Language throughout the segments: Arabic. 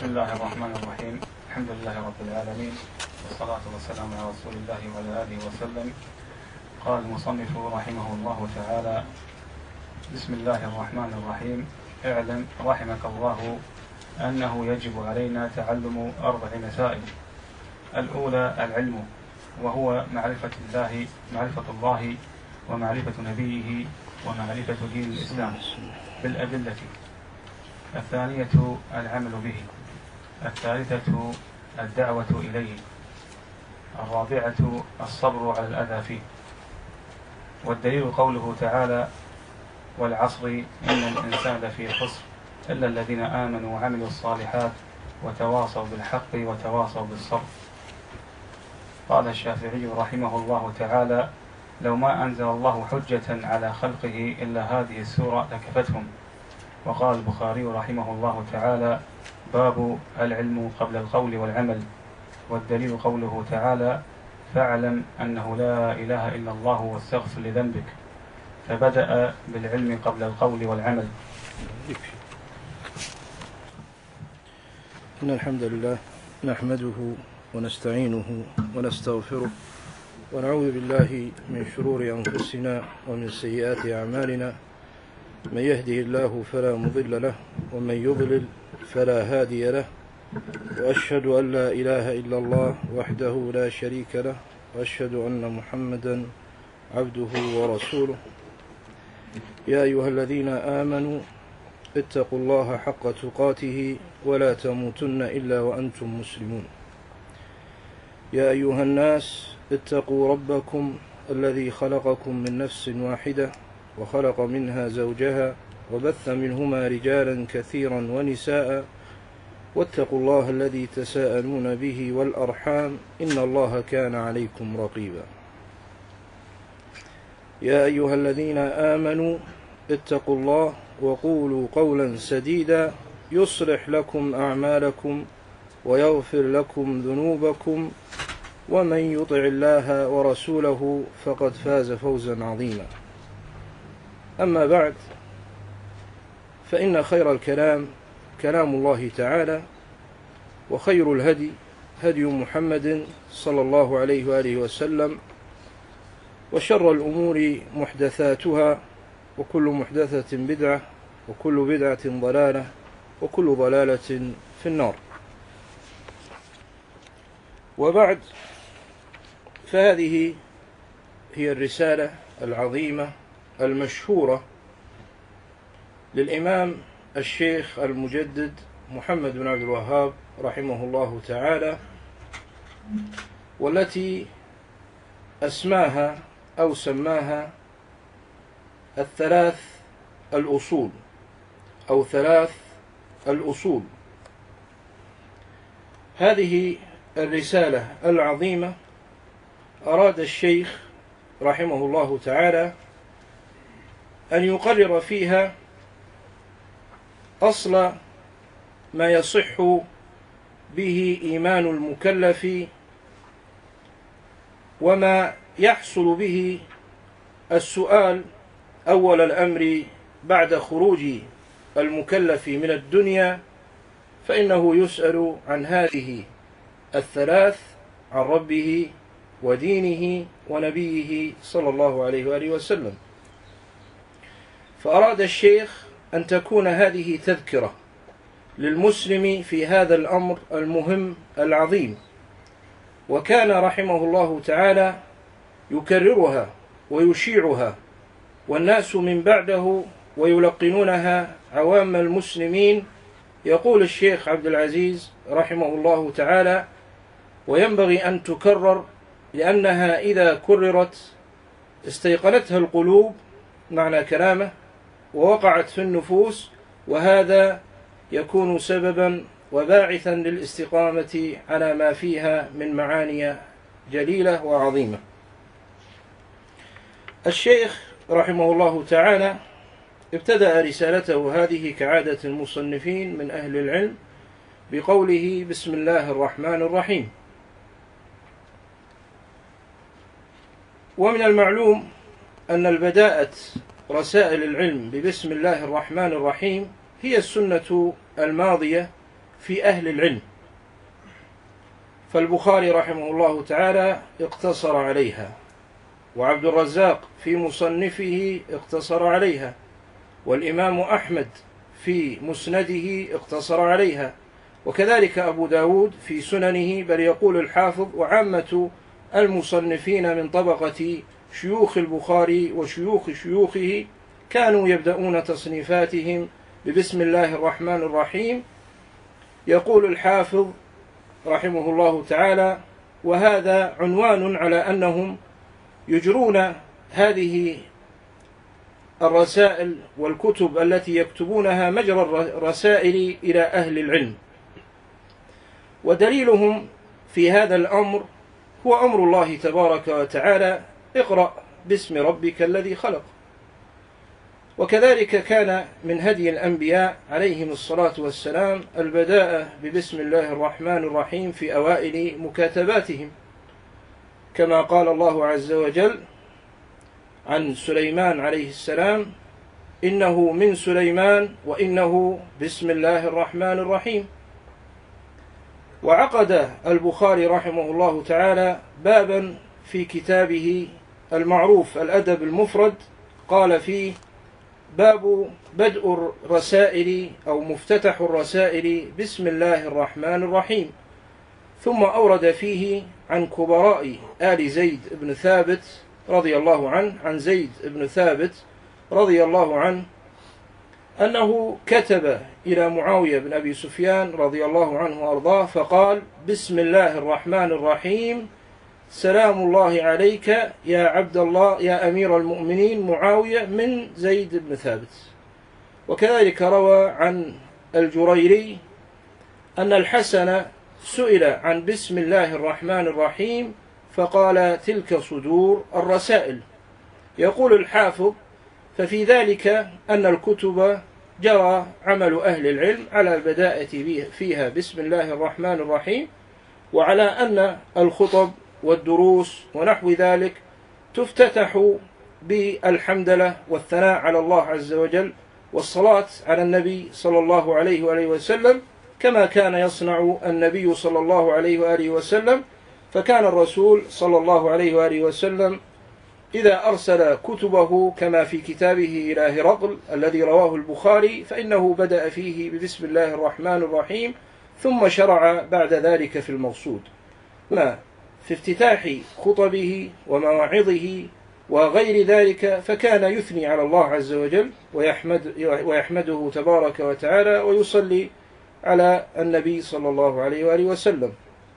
الله الرحمن الرحيم. الحمد لله رب العالمين، والصلاة والسلام على رسول الله وعلى آله وسلم. قال المصنف رحمه الله تعالى: بسم الله الرحمن الرحيم. اعلم رحمك الله أنه يجب علينا تعلم 4 مسائل. الأولى العلم، وهو معرفة الله ومعرفة نبيه ومعرفة دين الإسلام بالأدلة. الثانية العمل به. الثالثة الدعوة إليه. الرابعة الصبر على الأذى فيه. والدليل قوله تعالى: والعصر إن الإنسان لفي خسر إلا الذين آمنوا وعملوا الصالحات وتواصوا بالحق وتواصوا بالصبر. قال الشافعي رحمه الله تعالى: لو ما أنزل الله حجة على خلقه إلا هذه السورة لكفتهم. وقال البخاري رحمه الله تعالى: باب العلم قبل القول والعمل. والدليل قوله تعالى: فاعلم أنه لا إله إلا الله واستغفر لذنبك. فبدأ بالعلم قبل القول والعمل. إن الحمد لله نحمده ونستعينه ونستغفره ونعوذ بالله من شرور أنفسنا ومن سيئات أعمالنا. من يهده الله فلا مضل له ومن يضلل فلا هادي له. وأشهد أن لا إله إلا الله وحده لا شريك له، وأشهد أن محمدا عبده ورسوله. يا أيها الذين آمنوا اتقوا الله حق تقاته ولا تموتن إلا وأنتم مسلمون. يا أيها الناس اتقوا ربكم الذي خلقكم من نفس واحدة وخلق منها زوجها وبث منهما رجالا كثيرا ونساء، واتقوا الله الذي تساءلون به والأرحام إن الله كان عليكم رقيبا. يا أيها الذين آمنوا اتقوا الله وقولوا قولا سديدا يصلح لكم أعمالكم ويغفر لكم ذنوبكم، ومن يطع الله ورسوله فقد فاز فوزا عظيما. أما بعد، فإن خير الكلام كلام الله تعالى، وخير الهدي هدي محمد صلى الله عليه وآله وسلم، وشر الأمور محدثاتها، وكل محدثة بدعة، وكل بدعة ضلالة، وكل ضلالة في النار. وبعد، فهذه هي الرسالة العظيمة المشهورة للإمام الشيخ المجدد محمد بن عبد الوهاب رحمه الله تعالى، والتي أسماها أو سماها 3 الأصول أو 3 الأصول. هذه الرسالة العظيمة أراد الشيخ رحمه الله تعالى أن يقرر فيها أصل ما يصح به إيمان المكلف، وما يحصل به السؤال أول الأمر بعد خروج المكلف من الدنيا، فإنه يسأل عن هذه 3: عن ربه ودينه ونبيه صلى الله عليه وآله وسلم. فأراد الشيخ أن تكون هذه تذكرة للمسلم في هذا الأمر المهم العظيم، وكان رحمه الله تعالى يكررها ويشيعها والناس من بعده ويلقنونها عوام المسلمين. يقول الشيخ عبد العزيز رحمه الله تعالى: وينبغي أن تكرر، لأنها إذا كررت استيقنتها القلوب معنى كلامه ووقعت في النفوس، وهذا يكون سببا وباعثا للاستقامة على ما فيها من معاني جليلة وعظيمة. الشيخ رحمه الله تعالى ابتدأ رسالته هذه كعادة المصنفين من أهل العلم بقوله: بسم الله الرحمن الرحيم. ومن المعلوم أن البداءة رسائل العلم ببسم الله الرحمن الرحيم هي السنة الماضية في أهل العلم، فالبخاري رحمه الله تعالى اقتصر عليها، وعبد الرزاق في مصنفه اقتصر عليها، والإمام أحمد في مسنده اقتصر عليها، وكذلك أبو داود في سننه، بل يقول الحافظ وعامة المصنفين من طبقة شيوخ البخاري وشيوخ شيوخه كانوا يبدأون تصنيفاتهم ببسم الله الرحمن الرحيم. يقول الحافظ رحمه الله تعالى: وهذا عنوان على أنهم يجرون هذه الرسائل والكتب التي يكتبونها مجرى الرسائل إلى أهل العلم، ودليلهم في هذا الأمر هو أمر الله تبارك وتعالى: اقرأ باسم ربك الذي خلق. وكذلك كان من هدي الأنبياء عليهم الصلاة والسلام البداء ببسم الله الرحمن الرحيم في أوائل مكاتباتهم، كما قال الله عز وجل عن سليمان عليه السلام: إنه من سليمان وإنه بسم الله الرحمن الرحيم. وعقد البخاري رحمه الله تعالى بابا في كتابه المعروف الأدب المفرد، قال فيه: باب بدء الرسائل أو مفتتح الرسائل بسم الله الرحمن الرحيم. ثم أورد فيه عن كبراء آل زيد بن ثابت رضي الله عنه، عن زيد بن ثابت رضي الله عنه أنه كتب إلى معاوية بن أبي سفيان رضي الله عنه وأرضاه فقال: بسم الله الرحمن الرحيم، سلام الله عليك يا عبد الله يا أمير المؤمنين معاوية، من زيد بن ثابت. وكذلك روى عن الجريري أن الحسن سئل عن بسم الله الرحمن الرحيم فقال: تلك صدور الرسائل. يقول الحافظ: ففي ذلك أن الكتب جرى عمل أهل العلم على البداءة فيها بسم الله الرحمن الرحيم، وعلى أن الخطب والدروس ونحو ذلك تفتتح بالحمدلله والثناء على الله عز وجل والصلاة على النبي صلى الله عليه وآله وسلم، كما كان يصنع النبي صلى الله عليه وآله وسلم. فكان الرسول صلى الله عليه وآله وسلم إذا أرسل كتبه كما في كتابه إلى هرقل الذي رواه البخاري فإنه بدأ فيه ببسم الله الرحمن الرحيم، ثم شرع بعد ذلك في المقصود. في افتتاح خطبه ومواعظه وغير ذلك فكان يثني على الله عز وجل ويحمده تبارك وتعالى ويصلي على النبي صلى الله عليه وآله وسلم.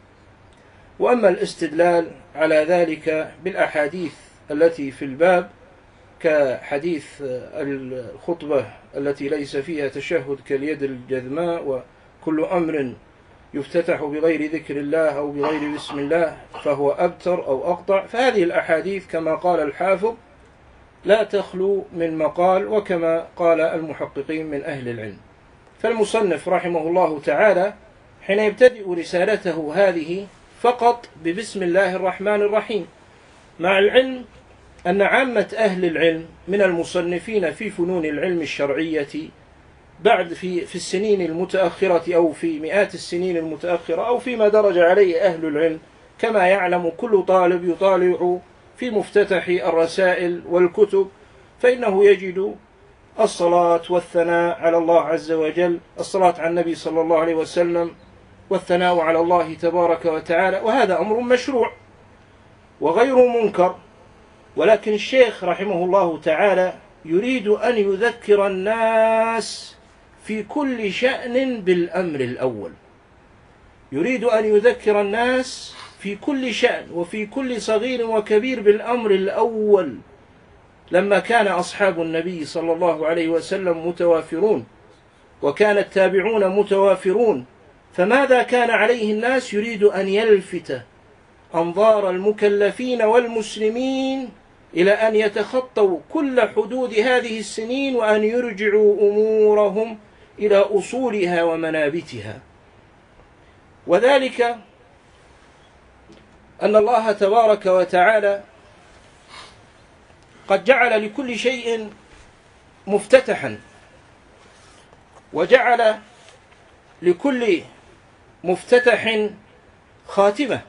وأما الاستدلال على ذلك بالأحاديث التي في الباب كحديث الخطبة التي ليس فيها تشهد كاليد الجذماء، وكل أمر يفتتح بغير ذكر الله أو بغير بسم الله فهو أبتر أو أقطع، فهذه الأحاديث كما قال الحافظ لا تخلو من مقال، وكما قال المحققين من أهل العلم. فالمصنف رحمه الله تعالى حين يبتدئ رسالته هذه فقط ببسم الله الرحمن الرحيم، مع العلم أن عامة أهل العلم من المصنفين في فنون العلم الشرعية بعد في السنين المتأخرة أو في مئات السنين المتأخرة أو فيما درج عليه أهل العلم، كما يعلم كل طالب يطالع في مفتتح الرسائل والكتب، فإنه يجد الصلاة والثناء على الله عز وجل، الصلاة على النبي صلى الله عليه وسلم والثناء على الله تبارك وتعالى، وهذا أمر مشروع وغير منكر. ولكن الشيخ رحمه الله تعالى يريد أن يذكر الناس في كل شأن بالأمر الأول، يريد أن يذكر الناس في كل شأن وفي كل صغير وكبير بالأمر الأول. لما كان أصحاب النبي صلى الله عليه وسلم متوافرون وكان التابعون متوافرون، فماذا كان عليه الناس؟ يريد أن يلفت أنظار المكلفين والمسلمين إلى أن يتخطوا كل حدود هذه السنين وأن يرجعوا أمورهم إلى أصولها ومنابتها. وذلك أن الله تبارك وتعالى قد جعل لكل شيء مفتتحا، وجعل لكل مفتتح خاتمة،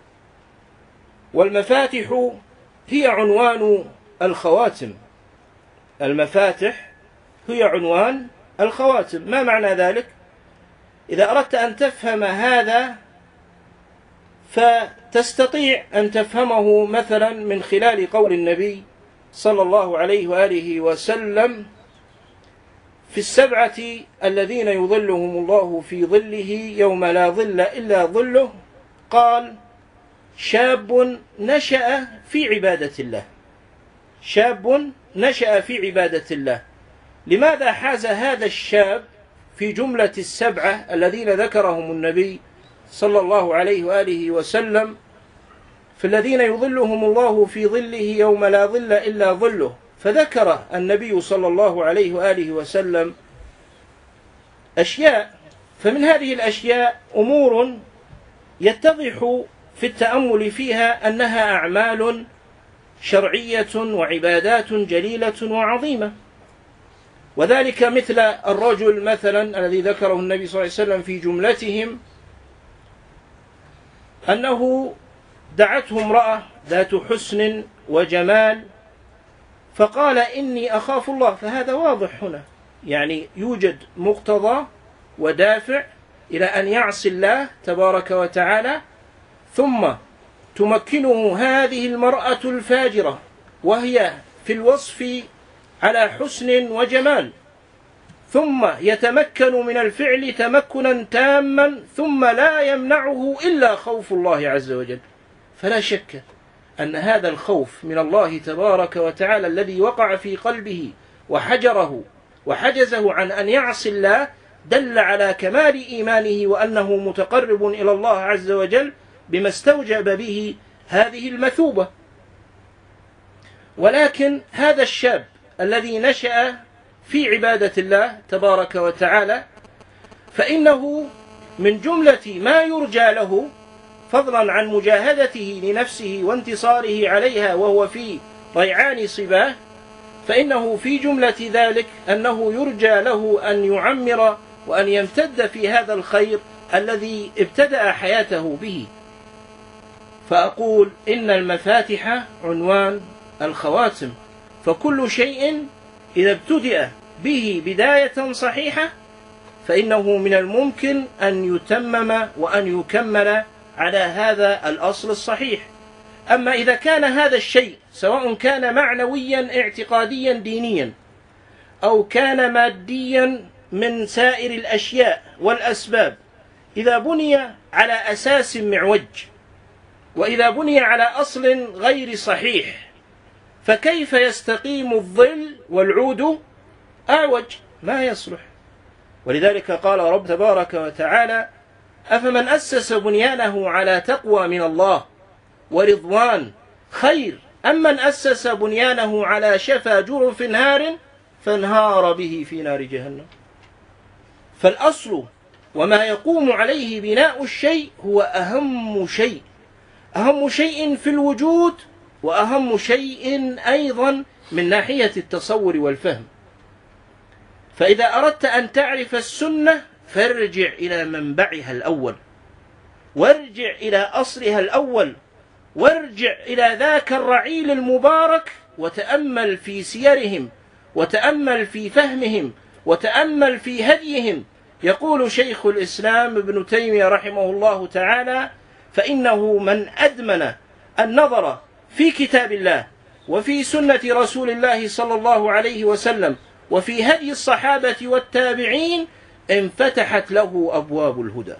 والمفاتح هي عنوان الخواتم. المفاتح هي عنوان الخواتم. ما معنى ذلك؟ إذا أردت أن تفهم هذا فتستطيع أن تفهمه مثلا من خلال قول النبي صلى الله عليه وآله وسلم في السبعة الذين يظلهم الله في ظله يوم لا ظل إلا ظله، قال: شاب نشأ في عبادة الله. شاب نشأ في عبادة الله. لماذا حاز هذا الشاب في جملة السبعة الذين ذكرهم النبي صلى الله عليه وآله وسلم في الذين يظلهم الله في ظله يوم لا ظل إلا ظله؟ فذكر النبي صلى الله عليه وآله وسلم أشياء، فمن هذه الأشياء أمور يتضح في التأمل فيها أنها أعمال شرعية وعبادات جليلة وعظيمة. وذلك مثل الرجل مثلا الذي ذكره النبي صلى الله عليه وسلم في جملتهم أنه دعته امرأة ذات حسن وجمال فقال: إني أخاف الله. فهذا واضح هنا، يعني يوجد مقتضى ودافع إلى أن يعصي الله تبارك وتعالى، ثم تمكنه هذه المرأة الفاجرة وهي في الوصف على حسن وجمال، ثم يتمكن من الفعل تمكنا تاما، ثم لا يمنعه إلا خوف الله عز وجل. فلا شك أن هذا الخوف من الله تبارك وتعالى الذي وقع في قلبه وحجره وحجزه عن أن يعصي الله دل على كمال إيمانه وأنه متقرب إلى الله عز وجل بما استوجب به هذه المثوبة. ولكن هذا الشاب الذي نشأ في عبادة الله تبارك وتعالى فإنه من جملة ما يرجى له، فضلا عن مجاهدته لنفسه وانتصاره عليها وهو في ريعان صباه، فإنه في جملة ذلك أنه يرجى له أن يعمر وأن يمتد في هذا الخير الذي ابتدأ حياته به. فأقول إن المفاتح عنوان الخواتم، فكل شيء إذا ابتدأ به بداية صحيحة فإنه من الممكن أن يتمم وأن يكمل على هذا الأصل الصحيح. أما إذا كان هذا الشيء سواء كان معنويا اعتقاديا دينيا أو كان ماديا من سائر الأشياء والأسباب، إذا بني على أساس معوج وإذا بني على أصل غير صحيح فكيف يستقيم الظل والعود أعوج؟ ما يصلح. ولذلك قال رب تبارك وتعالى: أفمن أسس بنيانه على تقوى من الله ورضوان خير أم من أسس بنيانه على شفا جرف نار فانهار به في نار جهنم. فالأصل وما يقوم عليه بناء الشيء هو أهم شيء، أهم شيء في الوجود وأهم شيء أيضا من ناحية التصور والفهم. فإذا أردت أن تعرف السنة فارجع إلى منبعها الأول، وارجع إلى أصلها الأول، وارجع إلى ذاك الرعيل المبارك وتأمل في سيرهم وتأمل في فهمهم وتأمل في هديهم. يقول شيخ الإسلام ابن تيمية رحمه الله تعالى: فإنه من أدمن النظر في كتاب الله وفي سنة رسول الله صلى الله عليه وسلم وفي هدي الصحابة والتابعين انفتحت له أبواب الهدى.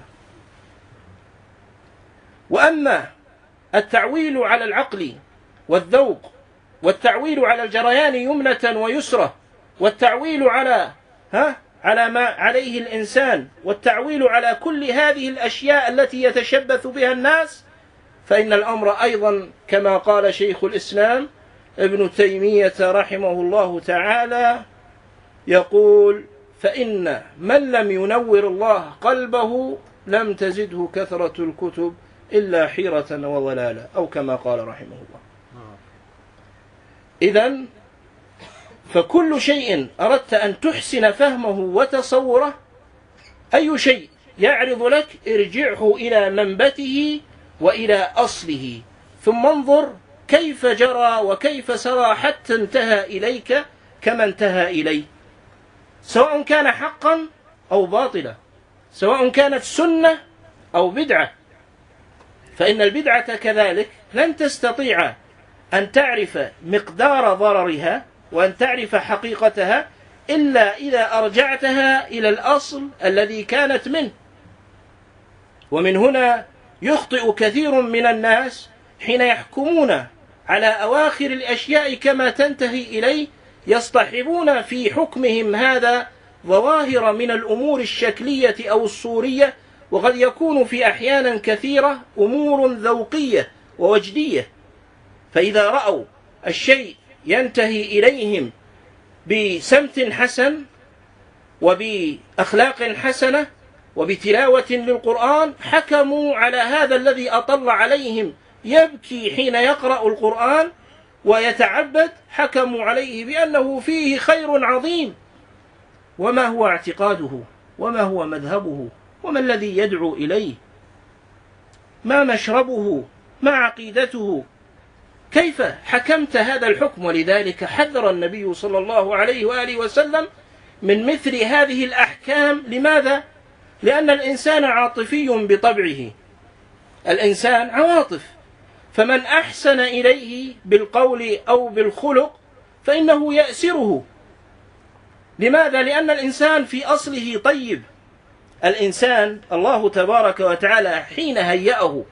وأما التعويل على العقل والذوق والتعويل على الجريان يمنة ويسرة والتعويل على ما عليه الإنسان والتعويل على كل هذه الأشياء التي يتشبث بها الناس، فإن الأمر أيضا كما قال شيخ الإسلام ابن تيمية رحمه الله تعالى يقول: فإن من لم ينور الله قلبه لم تزده كثرة الكتب إلا حيرة وضلالا، أو كما قال رحمه الله. إذن فكل شيء أردت أن تحسن فهمه وتصوره، أي شيء يعرض لك ارجعه إلى منبته وإلى أصله، ثم انظر كيف جرى وكيف سرى حتى انتهى إليك كما انتهى إليه، سواء كان حقا أو باطلا، سواء كانت سنة أو بدعة. فإن البدعة كذلك لن تستطيع أن تعرف مقدار ضررها وأن تعرف حقيقتها إلا إذا أرجعتها إلى الأصل الذي كانت منه. ومن هنا يخطئ كثير من الناس حين يحكمون على أواخر الأشياء كما تنتهي إليه، يصطحبون في حكمهم هذا ظواهر من الأمور الشكلية أو الصورية، وقد يكون في أحيانا كثيرة أمور ذوقية ووجدية. فإذا رأوا الشيء ينتهي إليهم بسمت حسن وبأخلاق حسنة وبتلاوة للقرآن، حكموا على هذا الذي أطل عليهم يبكي حين يقرأ القرآن ويتعبد، حكموا عليه بأنه فيه خير عظيم. وما هو اعتقاده؟ وما هو مذهبه؟ وما الذي يدعو إليه؟ ما مشربه؟ ما عقيدته؟ كيف حكمت هذا الحكم؟ ولذلك حذر النبي صلى الله عليه وآله وسلم من مثل هذه الأحكام. لماذا؟ لأن الإنسان عاطفي بطبعه، الإنسان عواطف، فمن أحسن إليه بالقول أو بالخلق فإنه يأسره. لماذا؟ لأن الإنسان في أصله طيب. الإنسان الله تبارك وتعالى حين هيأه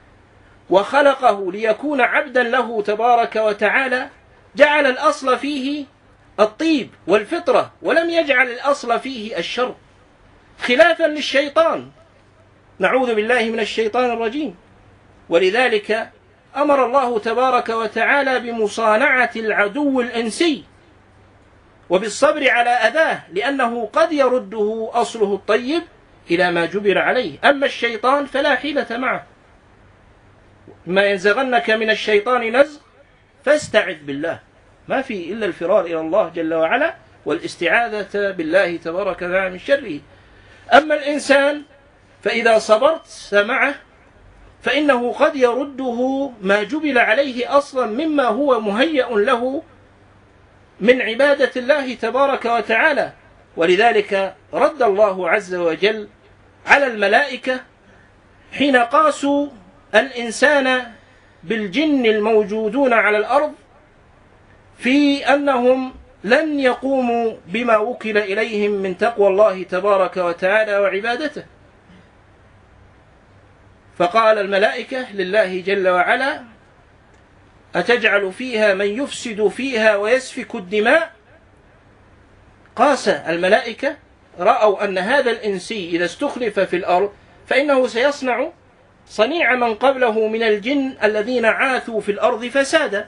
وخلقه ليكون عبدا له تبارك وتعالى جعل الأصل فيه الطيب والفطرة، ولم يجعل الأصل فيه الشر، خلافا للشيطان، نعوذ بالله من الشيطان الرجيم. ولذلك أمر الله تبارك وتعالى بمصانعة العدو الإنسي وبالصبر على أذاه، لأنه قد يرده أصله الطيب إلى ما جبر عليه. أما الشيطان فلا حيلة معه، ما ينزغنك من الشيطان نزغ فاستعذ بالله، ما في إلا الفرار إلى الله جل وعلا والاستعاذة بالله تبارك وتعالى من شره. أما الإنسان فإذا صبرت معه فإنه قد يرده ما جبل عليه أصلا مما هو مهيأ له من عبادة الله تبارك وتعالى. ولذلك رد الله عز وجل على الملائكة حين قاسوا الإنسان بالجن الموجودون على الأرض في أنهم لن يقوموا بما وكل إليهم من تقوى الله تبارك وتعالى وعبادته. فقال الملائكة لله جل وعلا: أتجعل فيها من يفسد فيها ويسفك الدماء؟ قاس الملائكة، رأوا أن هذا الإنسي إذا استخلف في الأرض فإنه سيصنع صنيع من قبله من الجن الذين عاثوا في الأرض فسادا.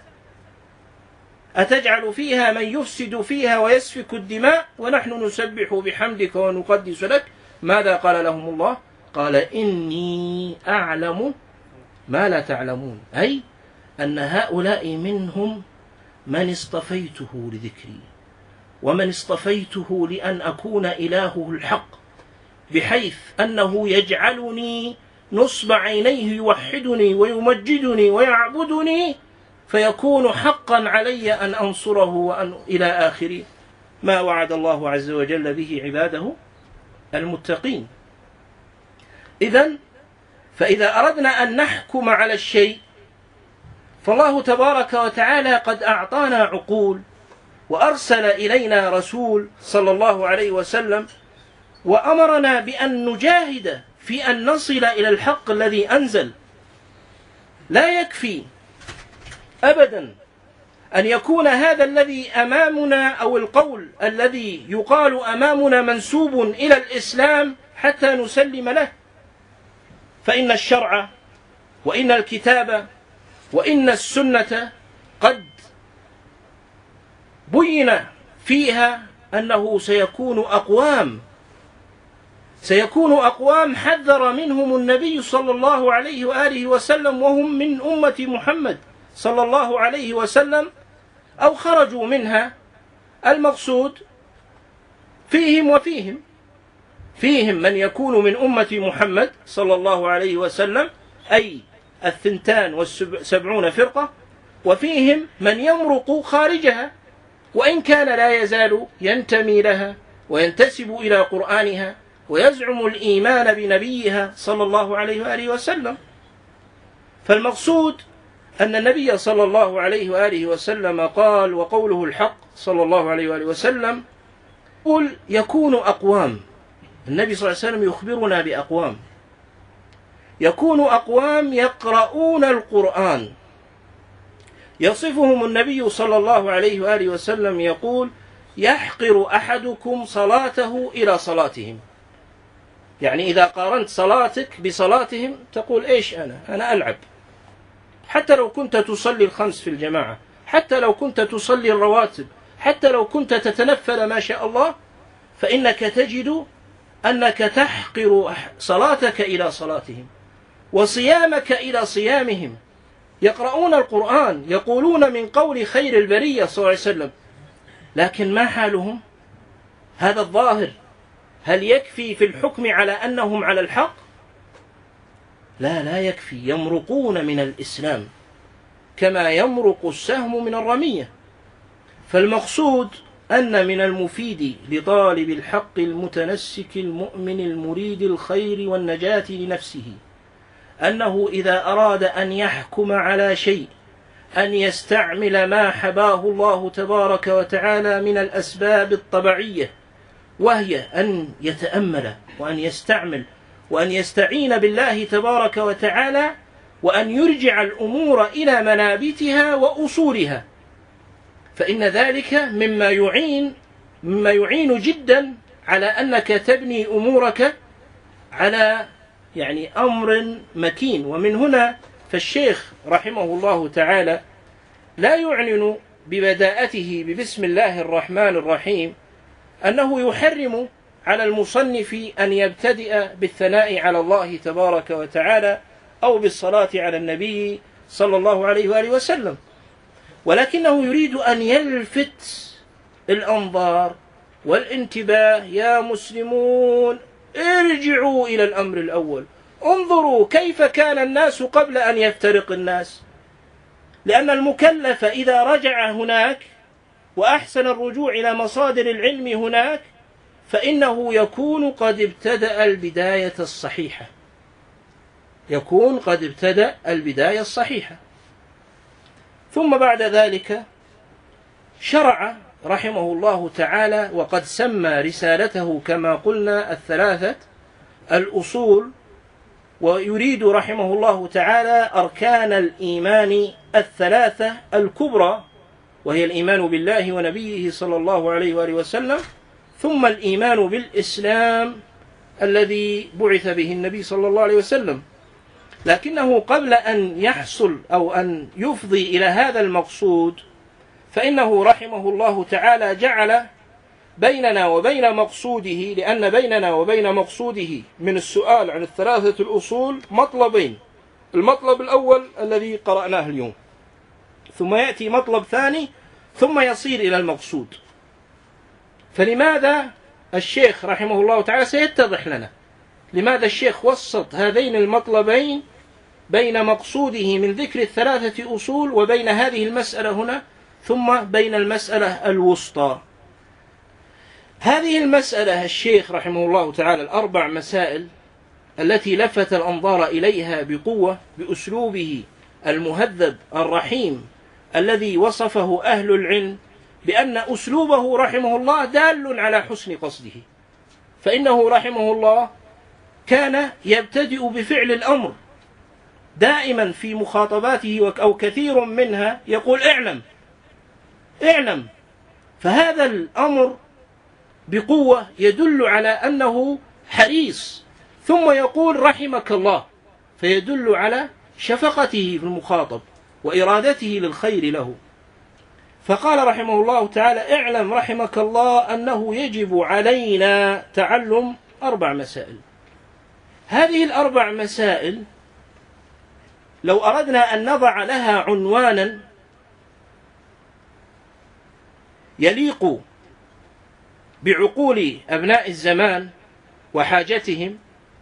أتجعل فيها من يفسد فيها ويسفك الدماء ونحن نسبح بحمدك ونقدس لك؟ ماذا قال لهم الله؟ قال: إني أعلم ما لا تعلمون، أي أن هؤلاء منهم من اصطفيته لذكري ومن اصطفيته لأن أكون إلهه الحق، بحيث أنه يجعلني نصب عينيه يوحدني ويمجدني ويعبدني، فيكون حقا علي أن أنصره وأن إلى آخر ما وعد الله عز وجل به عباده المتقين. إذن فإذا أردنا أن نحكم على الشيء فالله تبارك وتعالى قد أعطانا عقول وأرسل إلينا رسول صلى الله عليه وسلم وأمرنا بأن نجاهد في أن نصل إلى الحق الذي أنزل. لا يكفي أبدا أن يكون هذا الذي أمامنا أو القول الذي يقال أمامنا منسوب إلى الإسلام حتى نسلم له، فإن الشرع وإن الكتاب وإن السنة قد بين فيها أنه سيكون أقوام حذر منهم النبي صلى الله عليه وآله وسلم وهم من أمة محمد صلى الله عليه وسلم أو خرجوا منها، المقصود فيهم وفيهم. فيهم من يكون من أمة محمد صلى الله عليه وسلم، أي 72 فرقة، وفيهم من يمرق خارجها وإن كان لا يزال ينتمي لها وينتسب إلى قرآنها ويزعم الإيمان بنبيها صلى الله عليه وآله وسلم. فالمقصود أن النبي صلى الله عليه وآله وسلم قال، وقوله الحق صلى الله عليه وآله وسلم، قل يكون أقوام. النبي صلى الله عليه وسلم يخبرنا بأقوام، يكون أقوام يقرؤون القرآن، يصفهم النبي صلى الله عليه وآله وسلم يقول: يحقر أحدكم صلاته إلى صلاتهم. يعني إذا قارنت صلاتك بصلاتهم تقول: إيش أنا ألعب. حتى لو كنت تصلي الخمس في الجماعة، حتى لو كنت تصلي الرواتب، حتى لو كنت تتنفل ما شاء الله، فإنك تجد أنك تحقر صلاتك إلى صلاتهم وصيامك إلى صيامهم. يقرؤون القرآن، يقولون من قول خير البرية صلى الله عليه وسلم، لكن ما حالهم؟ هذا الظاهر هل يكفي في الحكم على أنهم على الحق؟ لا يكفي. يمرقون من الإسلام كما يمرق السهم من الرمية. فالمقصود أن من المفيد لطالب الحق المتنسك المؤمن المريد الخير والنجاة لنفسه أنه إذا أراد أن يحكم على شيء أن يستعمل ما حباه الله تبارك وتعالى من الأسباب الطبيعية، وهي أن يتأمل وأن يستعمل وأن يستعين بالله تبارك وتعالى وأن يرجع الأمور إلى منابتها وأصولها، فإن ذلك مما يعين جدا على أنك تبني أمورك على أمر مكين. ومن هنا فالشيخ رحمه الله تعالى لا يعلن ببداءته ببسم الله الرحمن الرحيم أنه يحرم على المصنف أن يبتدئ بالثناء على الله تبارك وتعالى أو بالصلاة على النبي صلى الله عليه وآله وسلم، ولكنه يريد أن يلفت الأنظار والانتباه: يا مسلمون ارجعوا إلى الأمر الأول، انظروا كيف كان الناس قبل أن يفترق الناس. لأن المكلف إذا رجع هناك وأحسن الرجوع إلى مصادر العلم هناك فإنه يكون قد ابتدأ البداية الصحيحة، يكون قد ابتدأ البداية الصحيحة. ثم بعد ذلك شرع رحمه الله تعالى، وقد سمى رسالته كما قلنا 3 الأصول، ويريد رحمه الله تعالى أركان الإيمان 3 الكبرى، وهي الإيمان بالله ونبيه صلى الله عليه وآله وسلم، ثم الإيمان بالإسلام الذي بعث به النبي صلى الله عليه وسلم. لكنه قبل أن يحصل أو أن يفضي إلى هذا المقصود فإنه رحمه الله تعالى جعل بيننا وبين مقصوده، لأن بيننا وبين مقصوده من السؤال عن 3 الأصول مطلبين: المطلب الأول الذي قرأناه اليوم، ثم يأتي مطلب ثاني، ثم يصير إلى المقصود. فلماذا الشيخ رحمه الله تعالى سيتضح لنا لماذا الشيخ وسط هذين المطلبين بين مقصوده من ذكر 3 أصول وبين هذه المسألة هنا، ثم بين المسألة الوسطى. هذه المسألة الشيخ رحمه الله تعالى 4 مسائل التي لفت الأنظار إليها بقوة بأسلوبه المهذب الرحيم الذي وصفه أهل العلم بأن أسلوبه رحمه الله دال على حسن قصده. فإنه رحمه الله كان يبتدئ بفعل الأمر دائما في مخاطباته، أو كثير منها يقول: اعلم. فهذا الأمر بقوة يدل على أنه حريص، ثم يقول: رحمك الله، فيدل على شفقته في المخاطب وإرادته للخير له. فقال رحمه الله تعالى: اعلم رحمك الله أنه يجب علينا تعلم 4 مسائل. هذه 4 مسائل لو أردنا أن نضع لها عنوانا يليق بعقول أبناء الزمان وحاجتهم،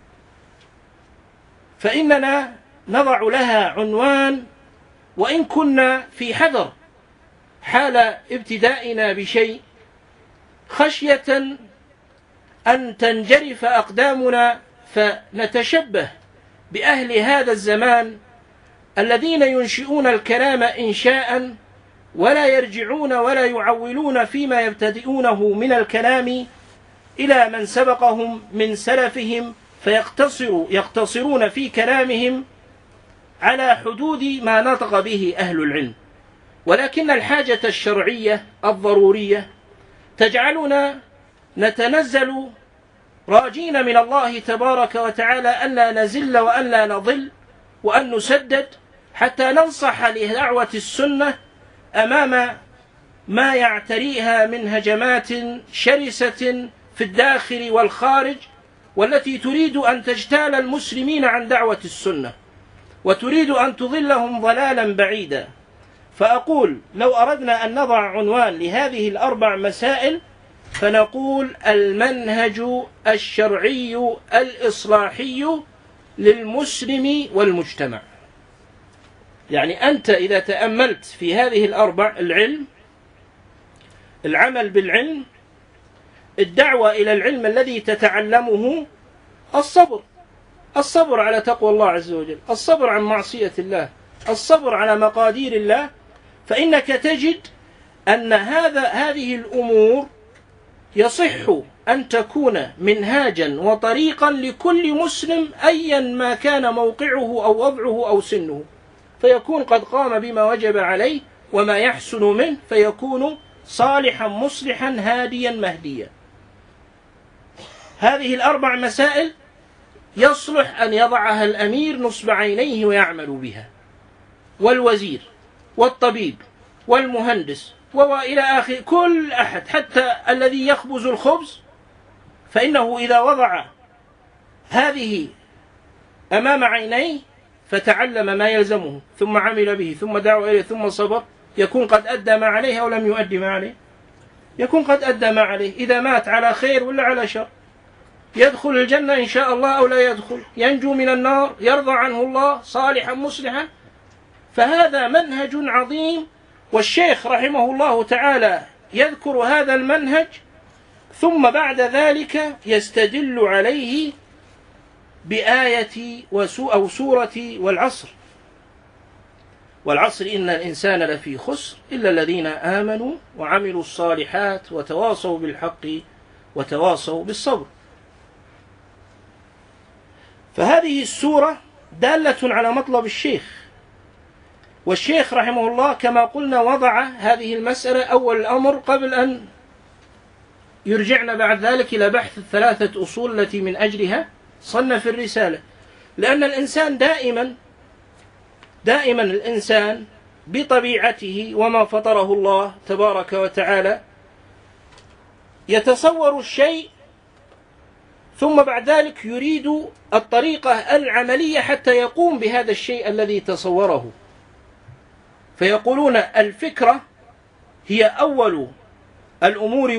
فإننا نضع لها عنوان وإن كنا في حذر حال ابتدائنا بشيء، خشية أن تنجرف أقدامنا فنتشبه بأهل هذا الزمان الذين ينشئون الكلام إنشاء ولا يرجعون ولا يعولون فيما يبتدئونه من الكلام إلى من سبقهم من سلفهم، فيقتصرون في كلامهم على حدود ما نطق به أهل العلم. ولكن الحاجة الشرعية الضرورية تجعلنا نتنزل راجين من الله تبارك وتعالى ألا نزل وألا نضل وأن نسدد، حتى ننصح لدعوة السنة أمام ما يعتريها من هجمات شرسة في الداخل والخارج، والتي تريد أن تجتال المسلمين عن دعوة السنة وتريد أن تضلهم ضلالا بعيدا. فأقول لو أردنا أن نضع عنوان لهذه الأربع مسائل فنقول المنهج الشرعي الإصلاحي للمسلم والمجتمع. يعني أنت إذا تأملت في هذه الأربع: العلم، العمل بالعلم، الدعوة إلى العلم الذي تتعلمه، الصبر على تقوى الله عز وجل، الصبر عن معصية الله، الصبر على مقادير الله، فإنك تجد أن هذه الأمور يصح أن تكون منهاجا وطريقا لكل مسلم أيا ما كان موقعه أو وضعه أو سنه، فيكون قد قام بما وجب عليه وما يحسن منه، فيكون صالحا مصلحا هاديا مهديا. هذه الأربع مسائل يصلح أن يضعها الأمير نصب عينيه ويعمل بها، والوزير والطبيب والمهندس وإلى آخر كل أحد، حتى الذي يخبز الخبز، فإنه إذا وضع هذه أمام عينيه فتعلم ما يلزمه ثم عمل به ثم دعا إليه ثم صبر، يكون قد أدى ما عليه أو لم يؤدي ما عليه؟ يكون قد أدى ما عليه. إذا مات على خير ولا على شر، يدخل الجنة إن شاء الله أو لا يدخل، ينجو من النار، يرضى عنه الله، صالحا مصلحا. فهذا منهج عظيم، والشيخ رحمه الله تعالى يذكر هذا المنهج، ثم بعد ذلك يستدل عليه بآية أو سورة والعصر إن الإنسان لفي خسر إلا الذين آمنوا وعملوا الصالحات وتواصوا بالحق وتواصوا بالصبر. فهذه السورة دالة على مطلب الشيخ، والشيخ رحمه الله كما قلنا وضع هذه المسألة أول الأمر قبل أن يرجعنا بعد ذلك إلى بحث الثلاثة أصول التي من أجلها صنف الرسالة. لأن الإنسان دائما الإنسان بطبيعته وما فطره الله تبارك وتعالى يتصور الشيء ثم بعد ذلك يريد الطريقة العملية حتى يقوم بهذا الشيء الذي تصوره. فيقولون الفكرة هي أول الأمور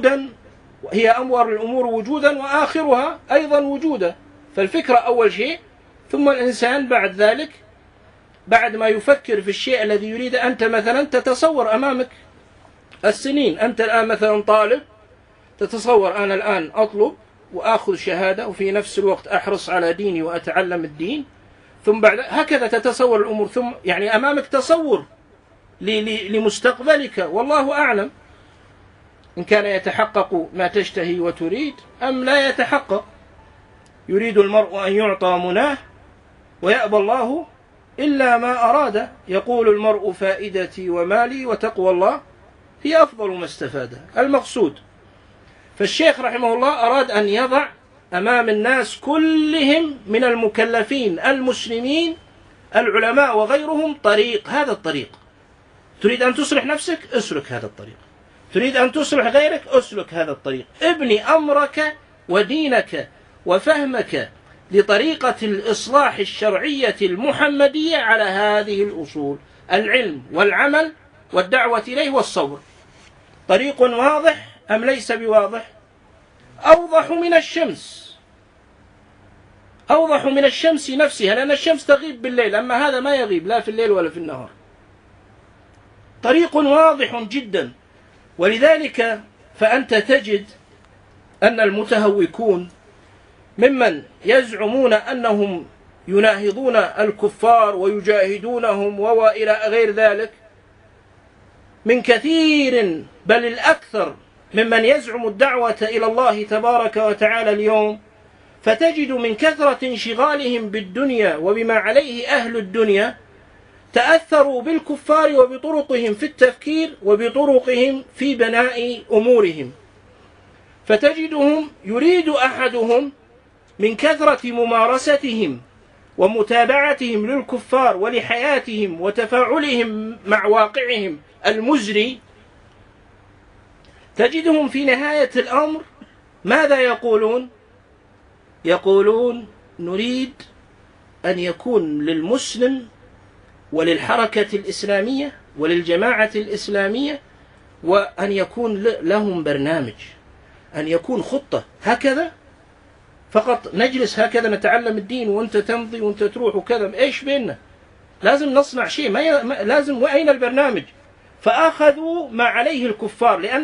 وجودا وآخرها أيضا وجودا. فالفكرة أول شيء، ثم الإنسان بعد ذلك بعد ما يفكر في الشيء الذي يريد. أنت مثلا تتصور أمامك السنين، أنت الآن مثلا طالب، تتصور أنا الآن أطلب وأخذ شهادة وفي نفس الوقت أحرص على ديني وأتعلم الدين، ثم بعد هكذا تتصور الأمور، ثم يعني أمامك تصور لمستقبلك، والله أعلم إن كان يتحقق ما تشتهي وتريد أم لا يتحقق. يريد المرء أن يعطى مناه ويأبى الله إلا ما أراد. يقول المرء فائدتي ومالي وتقوى الله هي أفضل ما استفاده المقصود. فالشيخ رحمه الله أراد أن يضع أمام الناس كلهم من المكلفين المسلمين العلماء وغيرهم طريق. هذا الطريق تريد أن تصلح نفسك، اسلك هذا الطريق. تريد أن تصلح غيرك، اسلك هذا الطريق. ابني أمرك ودينك وفهمك لطريقة الإصلاح الشرعية المحمدية على هذه الأصول: العلم والعمل والدعوة إليه والصبر. طريق واضح أم ليس بواضح؟ أوضح من الشمس. أوضح من الشمس نفسها، لأن الشمس تغيب بالليل، أما هذا ما يغيب لا في الليل ولا في النهار. طريق واضح جدا. ولذلك فأنت تجد أن المتهوكون ممن يزعمون أنهم يناهضون الكفار ويجاهدونهم وإلى غير ذلك، من كثير بل الأكثر ممن يزعم الدعوة إلى الله تبارك وتعالى اليوم، فتجد من كثرة انشغالهم بالدنيا وبما عليه أهل الدنيا تأثروا بالكفار وبطرقهم في التفكير وبطرقهم في بناء أمورهم. فتجدهم يريد أحدهم من كثرة ممارستهم ومتابعتهم للكفار ولحياتهم وتفاعلهم مع واقعهم المزري، تجدهم في نهاية الأمر ماذا يقولون؟ يقولون نريد أن يكون للمسلم وللحركة الإسلامية وللجماعة الإسلامية وأن يكون لهم برنامج، أن يكون خطة، هكذا فقط نجلس هكذا نتعلم الدين وأنت تمضي وأنت تروح وكذا، إيش بيننا؟ لازم نصنع شيء، لازم، وأين البرنامج؟ فأخذوا ما عليه الكفار، لأن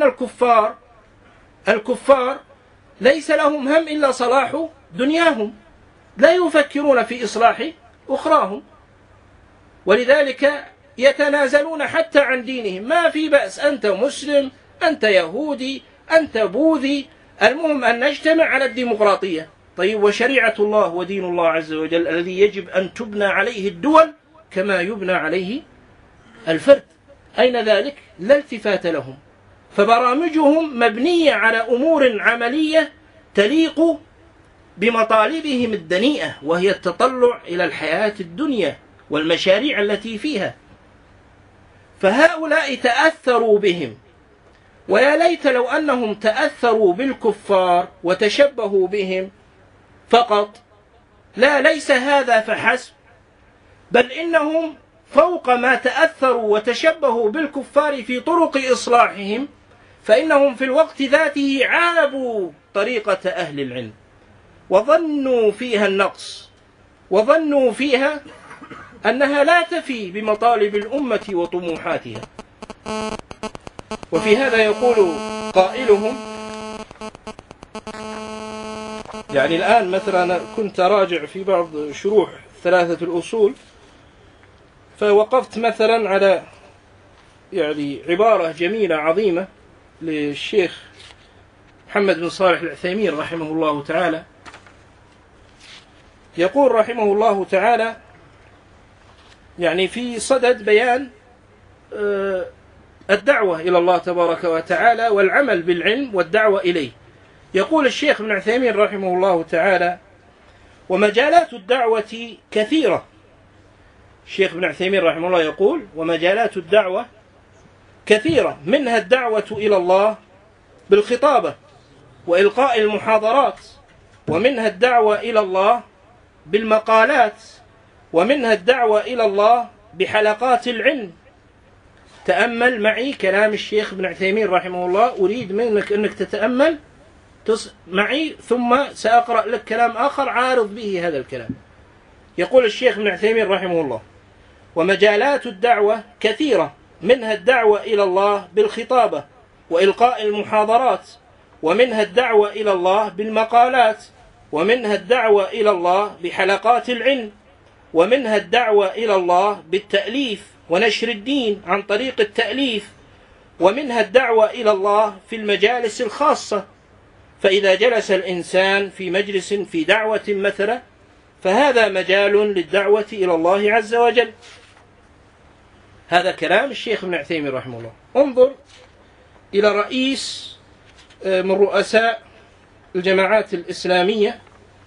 الكفار ليس لهم هم إلا صلاح دنياهم، لا يفكرون في إصلاح أخراهم، ولذلك يتنازلون حتى عن دينهم. ما في بأس، أنت مسلم، أنت يهودي، أنت بوذي، المهم أن نجتمع على الديمقراطية. طيب، وشريعة الله ودين الله عز وجل الذي يجب أن تبنى عليه الدول كما يبنى عليه الفرد، أين ذلك؟ لا التفات لهم. فبرامجهم مبنية على أمور عملية تليق بمطالبهم الدنيئة، وهي التطلع إلى الحياة الدنيا والمشاريع التي فيها. فهؤلاء تأثروا بهم، ويا ليت لو أنهم تأثروا بالكفار وتشبهوا بهم فقط. لا، ليس هذا فحسب، بل إنهم فوق ما تأثروا وتشبهوا بالكفار في طرق إصلاحهم، فإنهم في الوقت ذاته عابوا طريقة أهل العلم وظنوا فيها النقص، وظنوا فيها أنها لا تفي بمطالب الأمة وطموحاتها. وفي هذا يقول قائلهم، يعني الآن مثلا كنت راجع في بعض شروح ثلاثة الأصول، فوقفت مثلا على يعني عبارة جميلة عظيمة للشيخ محمد بن صالح العثيمين رحمه الله تعالى. يقول رحمه الله تعالى يعني في صدد بيان الدعوة إلى الله تبارك وتعالى والعمل بالعلم والدعوة إليه. يقول الشيخ ابن عثيمين رحمه الله تعالى: ومجالات الدعوة كثيرة. الشيخ ابن عثيمين رحمه الله يقول: ومجالات الدعوة كثيرة، منها الدعوة إلى الله بالخطابة وإلقاء المحاضرات، ومنها الدعوة إلى الله بالمقالات، ومنها الدعوة إلى الله بحلقات العلم. تأمل معي كلام الشيخ ابن عثيمين رحمه الله، أريد منك أنك تتأمل معي، ثم سأقرأ لك كلام آخر عارض به هذا الكلام. يقول الشيخ ابن عثيمين رحمه الله: ومجالات الدعوة كثيرة، منها الدعوة إلى الله بالخطابة وإلقاء المحاضرات، ومنها الدعوة إلى الله بالمقالات، ومنها الدعوة إلى الله بحلقات العلم، ومنها الدعوة إلى الله بالتأليف ونشر الدين عن طريق التأليف، ومنها الدعوة إلى الله في المجالس الخاصة، فإذا جلس الإنسان في مجلس في دعوة مثلا فهذا مجال للدعوة إلى الله عز وجل. هذا كلام الشيخ ابن عثيمين رحمه الله. انظر إلى رئيس من رؤساء الجماعات الإسلامية،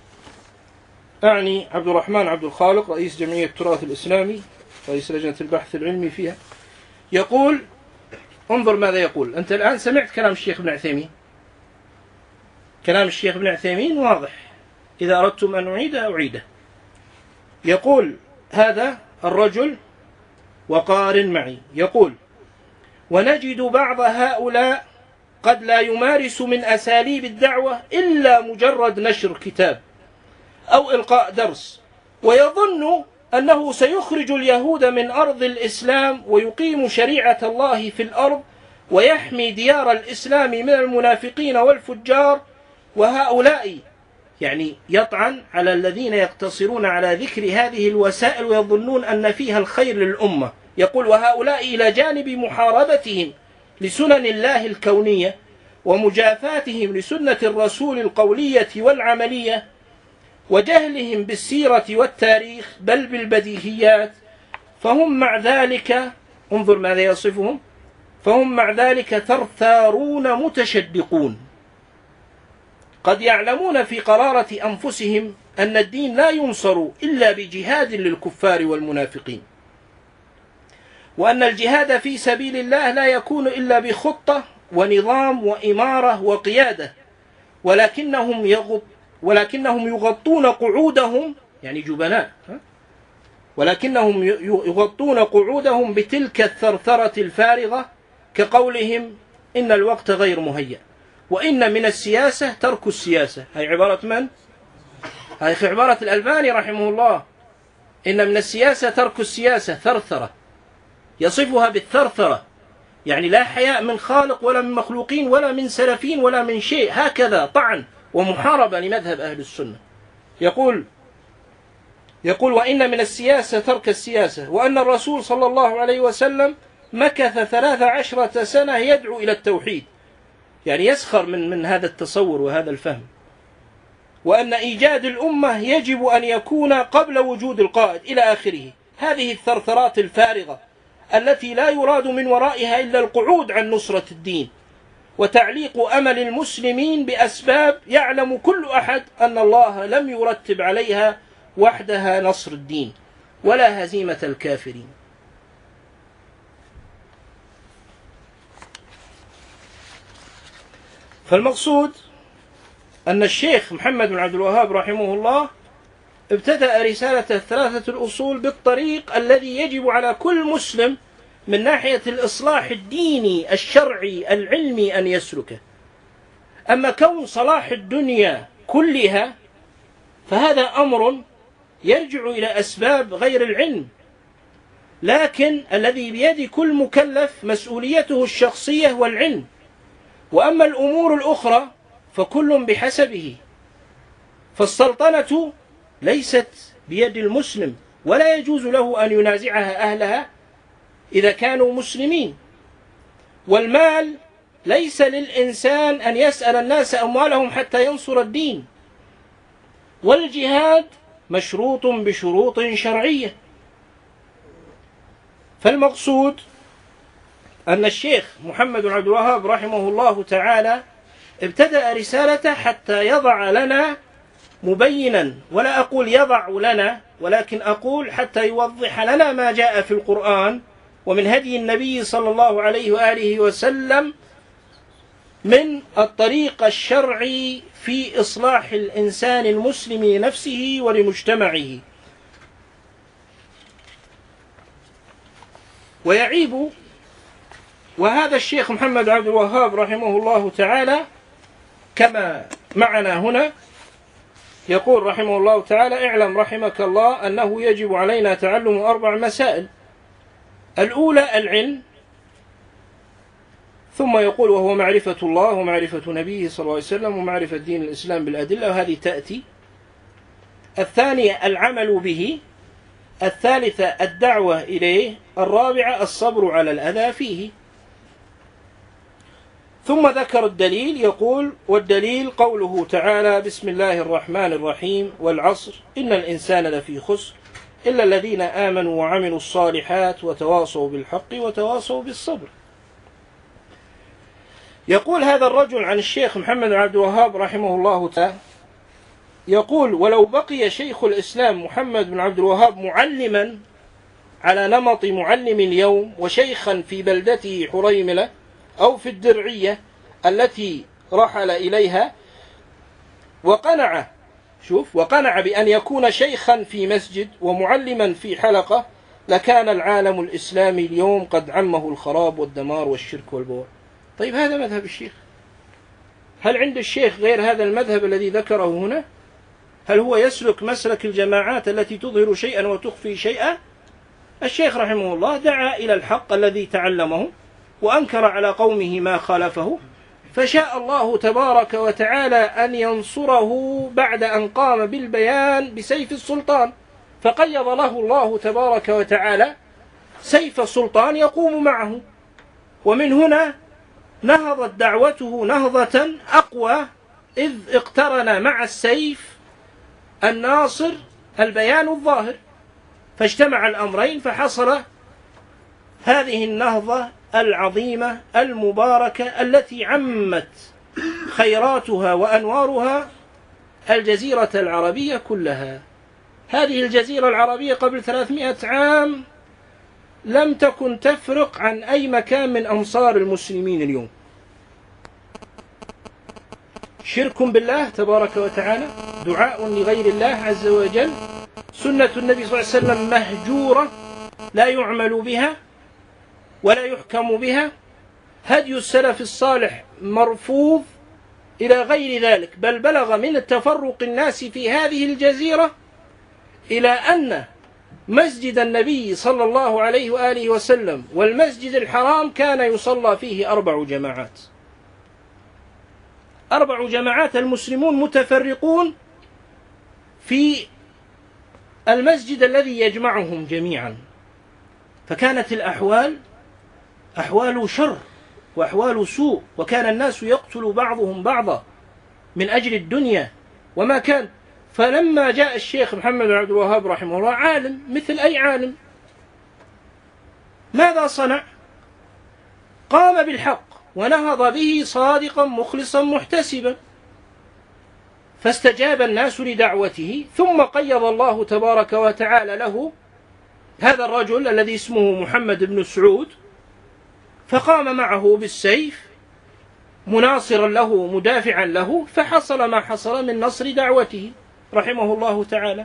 أعني عبد الرحمن عبد الخالق، رئيس جمعية التراث الإسلامي، رئيس لجنة البحث العلمي فيها، يقول، انظر ماذا يقول. أنت الآن سمعت كلام الشيخ ابن عثيمين، كلام الشيخ ابن عثيمين واضح، إذا أردتم أن أعيده. يقول هذا الرجل، وقارن معي، يقول: ونجد بعض هؤلاء قد لا يمارس من أساليب الدعوة إلا مجرد نشر كتاب أو إلقاء درس، ويظن أنه سيخرج اليهود من أرض الإسلام ويقيم شريعة الله في الأرض ويحمي ديار الإسلام من المنافقين والفجار. وهؤلاء يعني يطعن على الذين يقتصرون على ذكر هذه الوسائل ويظنون أن فيها الخير للأمة. يقول: وهؤلاء إلى جانب محاربتهم لسنن الله الكونية ومجافاتهم لسنة الرسول القولية والعملية وجهلهم بالسيرة والتاريخ بل بالبديهيات، فهم مع ذلك، انظر ماذا يصفهم، فهم مع ذلك ثرثارون متشدقون، قد يعلمون في قرارة أنفسهم أن الدين لا ينصر إلا بجهاد للكفار والمنافقين، وأن الجهاد في سبيل الله لا يكون إلا بخطة ونظام وإمارة وقيادة، ولكنهم يغطون قعودهم، يعني جبناء، ولكنهم يغطون قعودهم بتلك الثرثرة الفارغة، كقولهم: إن الوقت غير مهيأ، وإن من السياسة ترك السياسة. هذه عبارة من؟ هذه عبارة الألباني رحمه الله. إن من السياسة ترك السياسة، ثرثرة، يصفها بالثرثرة، يعني لا حياء من خالق ولا من مخلوقين ولا من سلفين ولا من شيء، هكذا طعن ومحاربة لمذهب أهل السنة. يقول: وإن من السياسة ترك السياسة، وأن الرسول صلى الله عليه وسلم مكث 13 سنة يدعو إلى التوحيد، يعني يسخر من هذا التصور وهذا الفهم، وأن إيجاد الأمة يجب أن يكون قبل وجود القائد، إلى آخره. هذه الثرثرات الفارغة التي لا يراد من ورائها إلا القعود عن نصرة الدين وتعليق أمل المسلمين بأسباب يعلم كل أحد أن الله لم يرتب عليها وحدها نصر الدين ولا هزيمة الكافرين. فالمقصود أن الشيخ محمد بن عبد الوهاب رحمه الله ابتدأ رسالة 3 الأصول بالطريق الذي يجب على كل مسلم من ناحية الإصلاح الديني الشرعي العلمي أن يسلكه. أما كون صلاح الدنيا كلها فهذا أمر يرجع إلى أسباب غير العلم، لكن الذي بيد كل مكلف مسؤوليته الشخصية والعلم. وأما الأمور الأخرى فكل بحسبه، فالسلطنة ليست بيد المسلم ولا يجوز له أن ينازعها أهلها إذا كانوا مسلمين، والمال ليس للإنسان أن يسأل الناس أموالهم حتى ينصر الدين، والجهاد مشروط بشروط شرعية. فالمقصود أن الشيخ محمد بن عبد الوهاب رحمه الله تعالى ابتدأ رسالته حتى يضع لنا مبينا، ولا أقول يضع لنا، ولكن أقول حتى يوضح لنا ما جاء في القرآن ومن هدي النبي صلى الله عليه وآله وسلم من الطريق الشرعي في إصلاح الإنسان المسلم لنفسه ولمجتمعه. ويعيب، وهذا الشيخ محمد عبد الوهاب رحمه الله تعالى كما معنا هنا يقول رحمه الله تعالى: اعلم رحمك الله أنه يجب علينا تعلم 4 مسائل. الأولى العلم، ثم يقول: وهو معرفة الله ومعرفة نبيه صلى الله عليه وسلم ومعرفة دين الإسلام بالأدلة، وهذه تأتي. الثانية العمل به. الثالثة الدعوة إليه. الرابعة الصبر على الأذى فيه. ثم ذكر الدليل، يقول: والدليل قوله تعالى: بسم الله الرحمن الرحيم، والعصر إن الإنسان لفي خسر إلا الذين آمنوا وعملوا الصالحات وتواصوا بالحق وتواصوا بالصبر. يقول هذا الرجل عن الشيخ محمد بن عبد الوهاب رحمه الله تعالى، يقول: ولو بقي شيخ الإسلام محمد بن عبد الوهاب معلما على نمط معلم اليوم وشيخا في بلدته حريملة أو في الدرعية التي رحل إليها وقنع بأن يكون شيخا في مسجد ومعلما في حلقة، لكان العالم الإسلامي اليوم قد عمه الخراب والدمار والشرك والبور. طيب هذا مذهب الشيخ، هل عند الشيخ غير هذا المذهب الذي ذكره هنا؟ هل هو يسلك مسلك الجماعات التي تظهر شيئا وتخفي شيئا؟ الشيخ رحمه الله دعا إلى الحق الذي تعلمه وأنكر على قومه ما خالفه، فشاء الله تبارك وتعالى أن ينصره بعد أن قام بالبيان بسيف السلطان، فقيض له الله تبارك وتعالى سيف السلطان يقوم معه، ومن هنا نهضت دعوته نهضة أقوى، إذ اقترن مع السيف الناصر البيان الظاهر، فاجتمع الأمرين فحصل هذه النهضة العظيمة المباركة التي عمت خيراتها وأنوارها الجزيرة العربية كلها. هذه الجزيرة العربية قبل 300 عام لم تكن تفرق عن أي مكان من أمصار المسلمين اليوم. شرك بالله تبارك وتعالى، دعاء لغير الله عز وجل، سنة النبي صلى الله عليه وسلم مهجورة لا يعمل بها ولا يحكم بها، هدي السلف الصالح مرفوض إلى غير ذلك، بل بلغ من التفرق الناس في هذه الجزيرة إلى أن مسجد النبي صلى الله عليه وآله وسلم والمسجد الحرام كان يصلى فيه 4 جماعات، 4 جماعات، المسلمون متفرقون في المسجد الذي يجمعهم جميعا، فكانت الأحوال أحوال شر وأحوال سوء، وكان الناس يقتل بعضهم بعضا من أجل الدنيا وما كان. فلما جاء الشيخ محمد بن عبد الوهاب رحمه الله عالم مثل أي عالم، ماذا صنع؟ قام بالحق ونهض به صادقا مخلصا محتسبا، فاستجاب الناس لدعوته، ثم قيض الله تبارك وتعالى له هذا الرجل الذي اسمه محمد بن سعود، فقام معه بالسيف مناصرا له مدافعا له، فحصل ما حصل من نصر دعوته رحمه الله تعالى.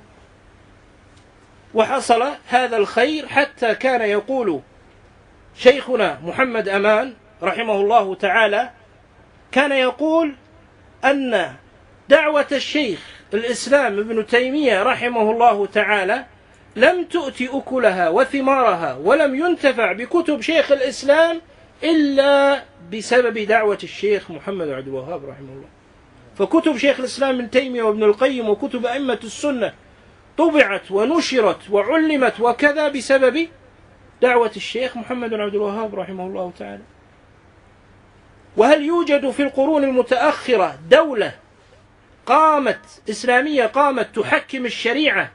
وحصل هذا الخير حتى كان يقول شيخنا محمد أمان رحمه الله تعالى، كان يقول أن دعوة الشيخ الإسلام ابن تيمية رحمه الله تعالى لم تؤتي أكلها وثمارها ولم ينتفع بكتب شيخ الإسلام إلا بسبب دعوة الشيخ محمد عبد الوهاب رحمه الله. فكتب شيخ الإسلام ابن تيمية وابن القيم وكتب أئمة السنة طبعت ونشرت وعلمت وكذا بسبب دعوة الشيخ محمد عبد الوهاب رحمه الله تعالى. وهل يوجد في القرون المتأخرة دولة قامت إسلامية قامت تحكم الشريعة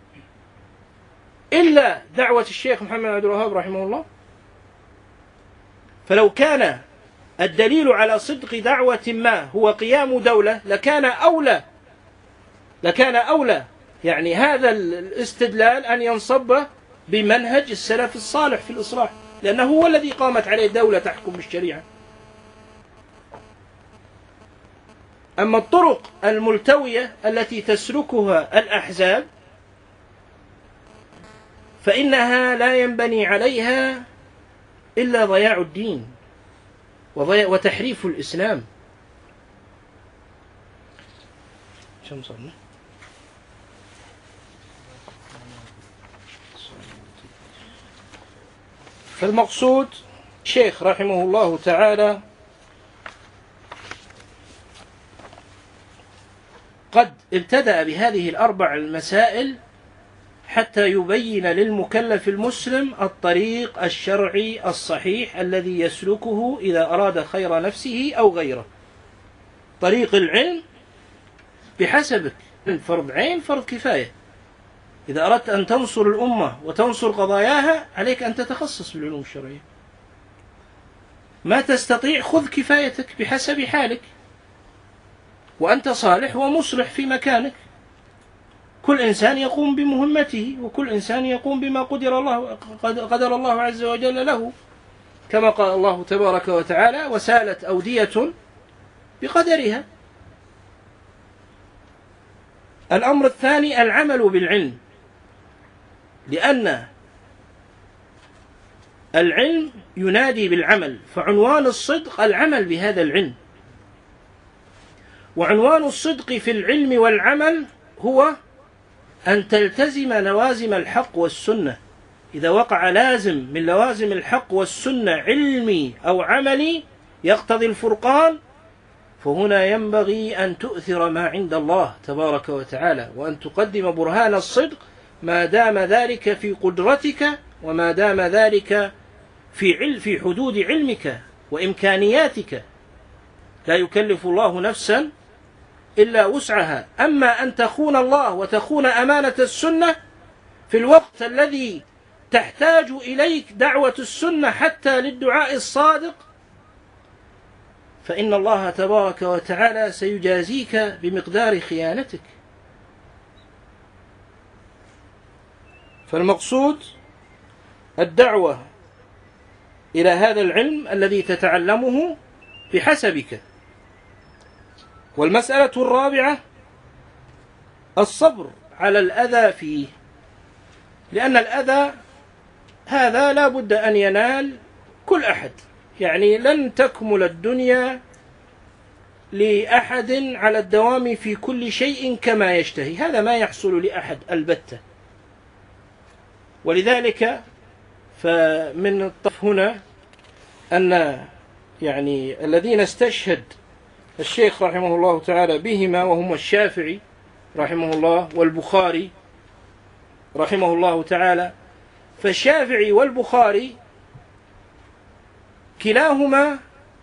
إلا دعوة الشيخ محمد عبد الوهاب رحمه الله؟ فلو كان الدليل على صدق دعوة ما هو قيام دولة لكان أولى يعني هذا الاستدلال أن ينصب بمنهج السلف الصالح في الإصلاح، لأنه هو الذي قامت عليه دولة تحكم بالشريعة. أما الطرق الملتوية التي تسلكها الأحزاب فإنها لا ينبني عليها إلا ضياع الدين وتحريف الإسلام. فالمقصود الشيخ رحمه الله تعالى قد ابتدأ بهذه الأربع المسائل حتى يبين للمكلف المسلم الطريق الشرعي الصحيح الذي يسلكه إذا أراد خير نفسه أو غيره. طريق العلم بحسبك، فرض عين فرض كفاية. إذا أردت أن تنصر الأمة وتنصر قضاياها عليك أن تتخصص بالعلوم الشرعية. ما تستطيع خذ كفايتك بحسب حالك، وأنت صالح ومصلح في مكانك. كل إنسان يقوم بمهمته، وكل إنسان يقوم بما قدر الله عز وجل له، كما قال الله تبارك وتعالى: وسالت أودية بقدرها. الأمر الثاني العمل بالعلم، لأن العلم ينادي بالعمل، فعنوان الصدق العمل بهذا العلم، وعنوان الصدق في العلم والعمل هو أن تلتزم لوازم الحق والسنة. إذا وقع لازم من لوازم الحق والسنة علمي أو عملي يقتضي الفرقان، فهنا ينبغي أن تؤثر ما عند الله تبارك وتعالى، وأن تقدم برهان الصدق ما دام ذلك في قدرتك، وما دام ذلك في حدود علمك وإمكانياتك. لا يكلف الله نفسا إلا وسعها. أما أن تخون الله وتخون أمانة السنة في الوقت الذي تحتاج إليك دعوة السنة حتى للدعاء الصادق، فإن الله تبارك وتعالى سيجازيك بمقدار خيانتك. فالمقصود الدعوة إلى هذا العلم الذي تتعلمه بحسبك. والمسألة الرابعة الصبر على الأذى فيه، لأن الأذى هذا لا بد أن ينال كل أحد، يعني لن تكمل الدنيا لأحد على الدوام في كل شيء كما يشتهي، هذا ما يحصل لأحد البتة. ولذلك فمن الطف هنا أن يعني الذين استشهد الشيخ رحمه الله تعالى بهما وهم الشافعي رحمه الله والبخاري رحمه الله تعالى، فالشافعي والبخاري كلاهما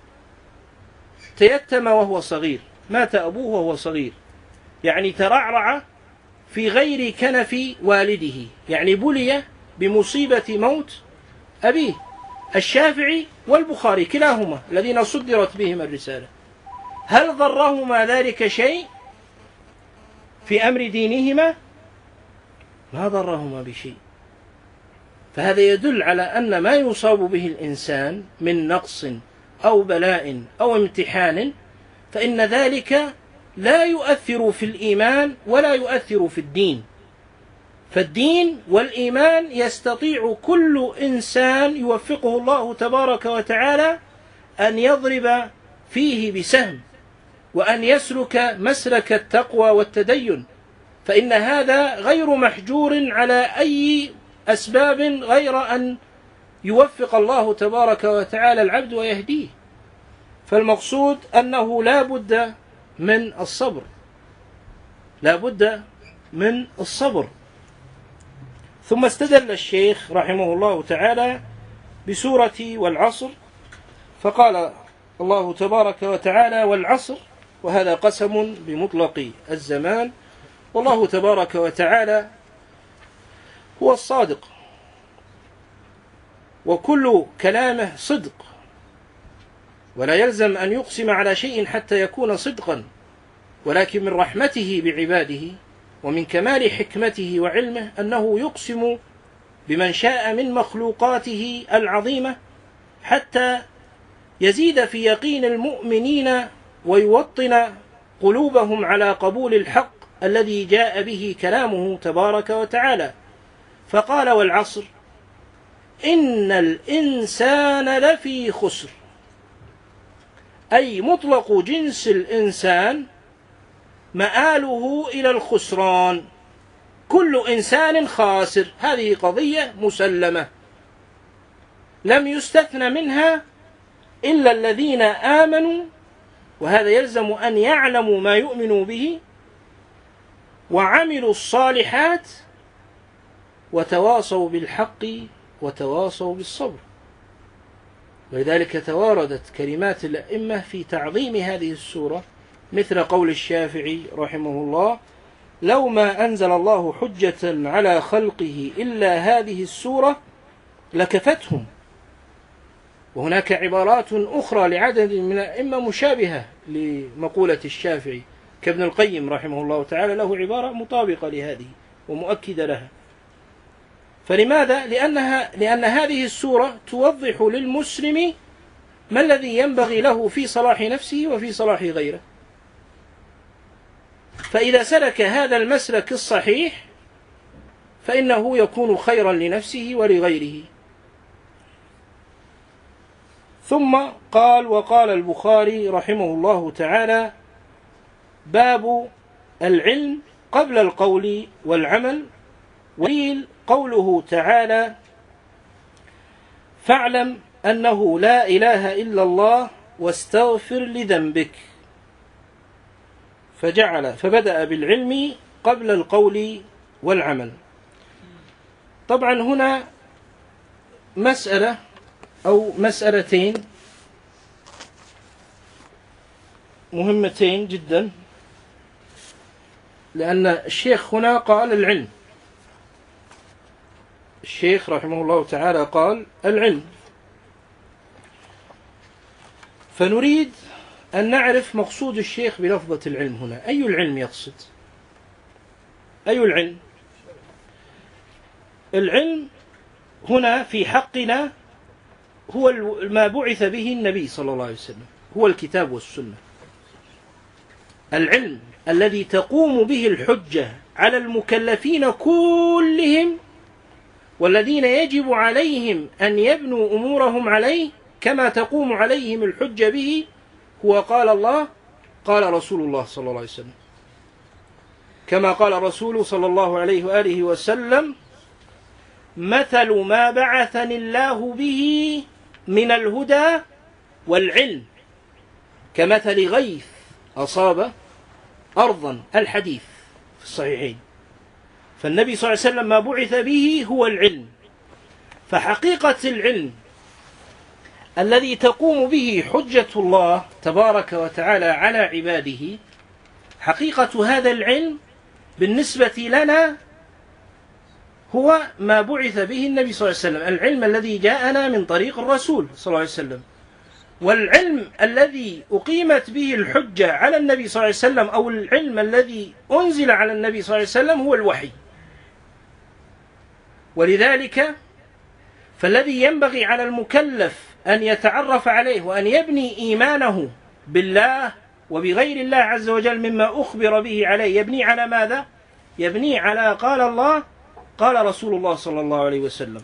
تيتم وهو صغير، مات أبوه وهو صغير، يعني ترعرع في غير كنف والده، يعني بلي بمصيبة موت أبيه. الشافعي والبخاري كلاهما الذين صدرت بهما الرسالة، هل ضرهما ذلك شيء في أمر دينهما؟ ما ضرهما بشيء. فهذا يدل على أن ما يصاب به الإنسان من نقص أو بلاء أو امتحان فإن ذلك لا يؤثر في الإيمان ولا يؤثر في الدين. فالدين والإيمان يستطيع كل إنسان يوفقه الله تبارك وتعالى أن يضرب فيه بسهم، وأن يسلك مسلك التقوى والتدين، فإن هذا غير محجور على أي أسباب غير أن يوفق الله تبارك وتعالى العبد ويهديه. فالمقصود أنه لا بد من الصبر، لا بد من الصبر. ثم استدل الشيخ رحمه الله تعالى بسورة والعصر، فقال الله تبارك وتعالى والعصر، وهذا قسم بمطلق الزمان، والله تبارك وتعالى هو الصادق، وكل كلامه صدق، ولا يلزم أن يقسم على شيء حتى يكون صدقا، ولكن من رحمته بعباده ومن كمال حكمته وعلمه أنه يقسم بمن شاء من مخلوقاته العظيمة حتى يزيد في يقين المؤمنين ويوطن قلوبهم على قبول الحق الذي جاء به كلامه تبارك وتعالى. فقال والعصر إن الإنسان لفي خسر، أي مطلق جنس الإنسان مآله إلى الخسران، كل إنسان خاسر، هذه قضية مسلمة لم يستثن منها إلا الذين آمنوا، وهذا يلزم أن يعلموا ما يؤمنوا به وعملوا الصالحات وتواصوا بالحق وتواصوا بالصبر. ولذلك تواردت كلمات الأئمة في تعظيم هذه السورة، مثل قول الشافعي رحمه الله لو ما أنزل الله حجة على خلقه إلا هذه السورة لكفتهم. وهناك عبارات أخرى لعدد من الأئمة مشابهة لمقولة الشافعي، كابن القيم رحمه الله تعالى له عبارة مطابقة لهذه ومؤكدة لها. فلماذا؟ لأن هذه السورة توضح للمسلم ما الذي ينبغي له في صلاح نفسه وفي صلاح غيره. فإذا سلك هذا المسلك الصحيح فإنه يكون خيرا لنفسه ولغيره. ثم قال وقال البخاري رحمه الله تعالى باب العلم قبل القول والعمل. ودليل قوله تعالى: فاعلم أنه لا إله إلا الله واستغفر لذنبك، فبدأ بالعلم قبل القول والعمل. طبعا هنا مسألة أو مسألتين مهمتين جدا، لأن الشيخ هنا قال العلم، الشيخ رحمه الله تعالى قال العلم، فنريد أن نعرف مقصود الشيخ بلفظة العلم هنا. أي العلم يقصد؟ أي العلم؟ العلم هنا في حقنا هو ما بعث به النبي صلى الله عليه وسلم، هو الكتاب والسنة. العلم الذي تقوم به الحجة على المكلفين كلهم، والذين يجب عليهم أن يبنوا أمورهم عليه كما تقوم عليهم الحجة به، هو قال الله قال رسول الله صلى الله عليه وسلم، كما قال الرسول صلى الله عليه وآله وسلم: مثل ما بعثني الله به من الهدى والعلم كمثل غيث أصاب أرضا، الحديث في الصحيحين. فالنبي صلى الله عليه وسلم ما بعث به هو العلم. فحقيقة العلم الذي تقوم به حجة الله تبارك وتعالى على عباده، حقيقة هذا العلم بالنسبة لنا هو ما بعث به النبي صلى الله عليه وسلم، العلم الذي جاءنا من طريق الرسول صلى الله عليه وسلم. والعلم الذي أقيمت به الحجة على النبي صلى الله عليه وسلم، أو العلم الذي أنزل على النبي صلى الله عليه وسلم، هو الوحي. ولذلك فالذي ينبغي على المكلف أن يتعرف عليه وأن يبني إيمانه بالله وبغير الله عز وجل مما أخبر به عليه، يبني على ماذا؟ يبني على قال الله قال رسول الله صلى الله عليه وسلم.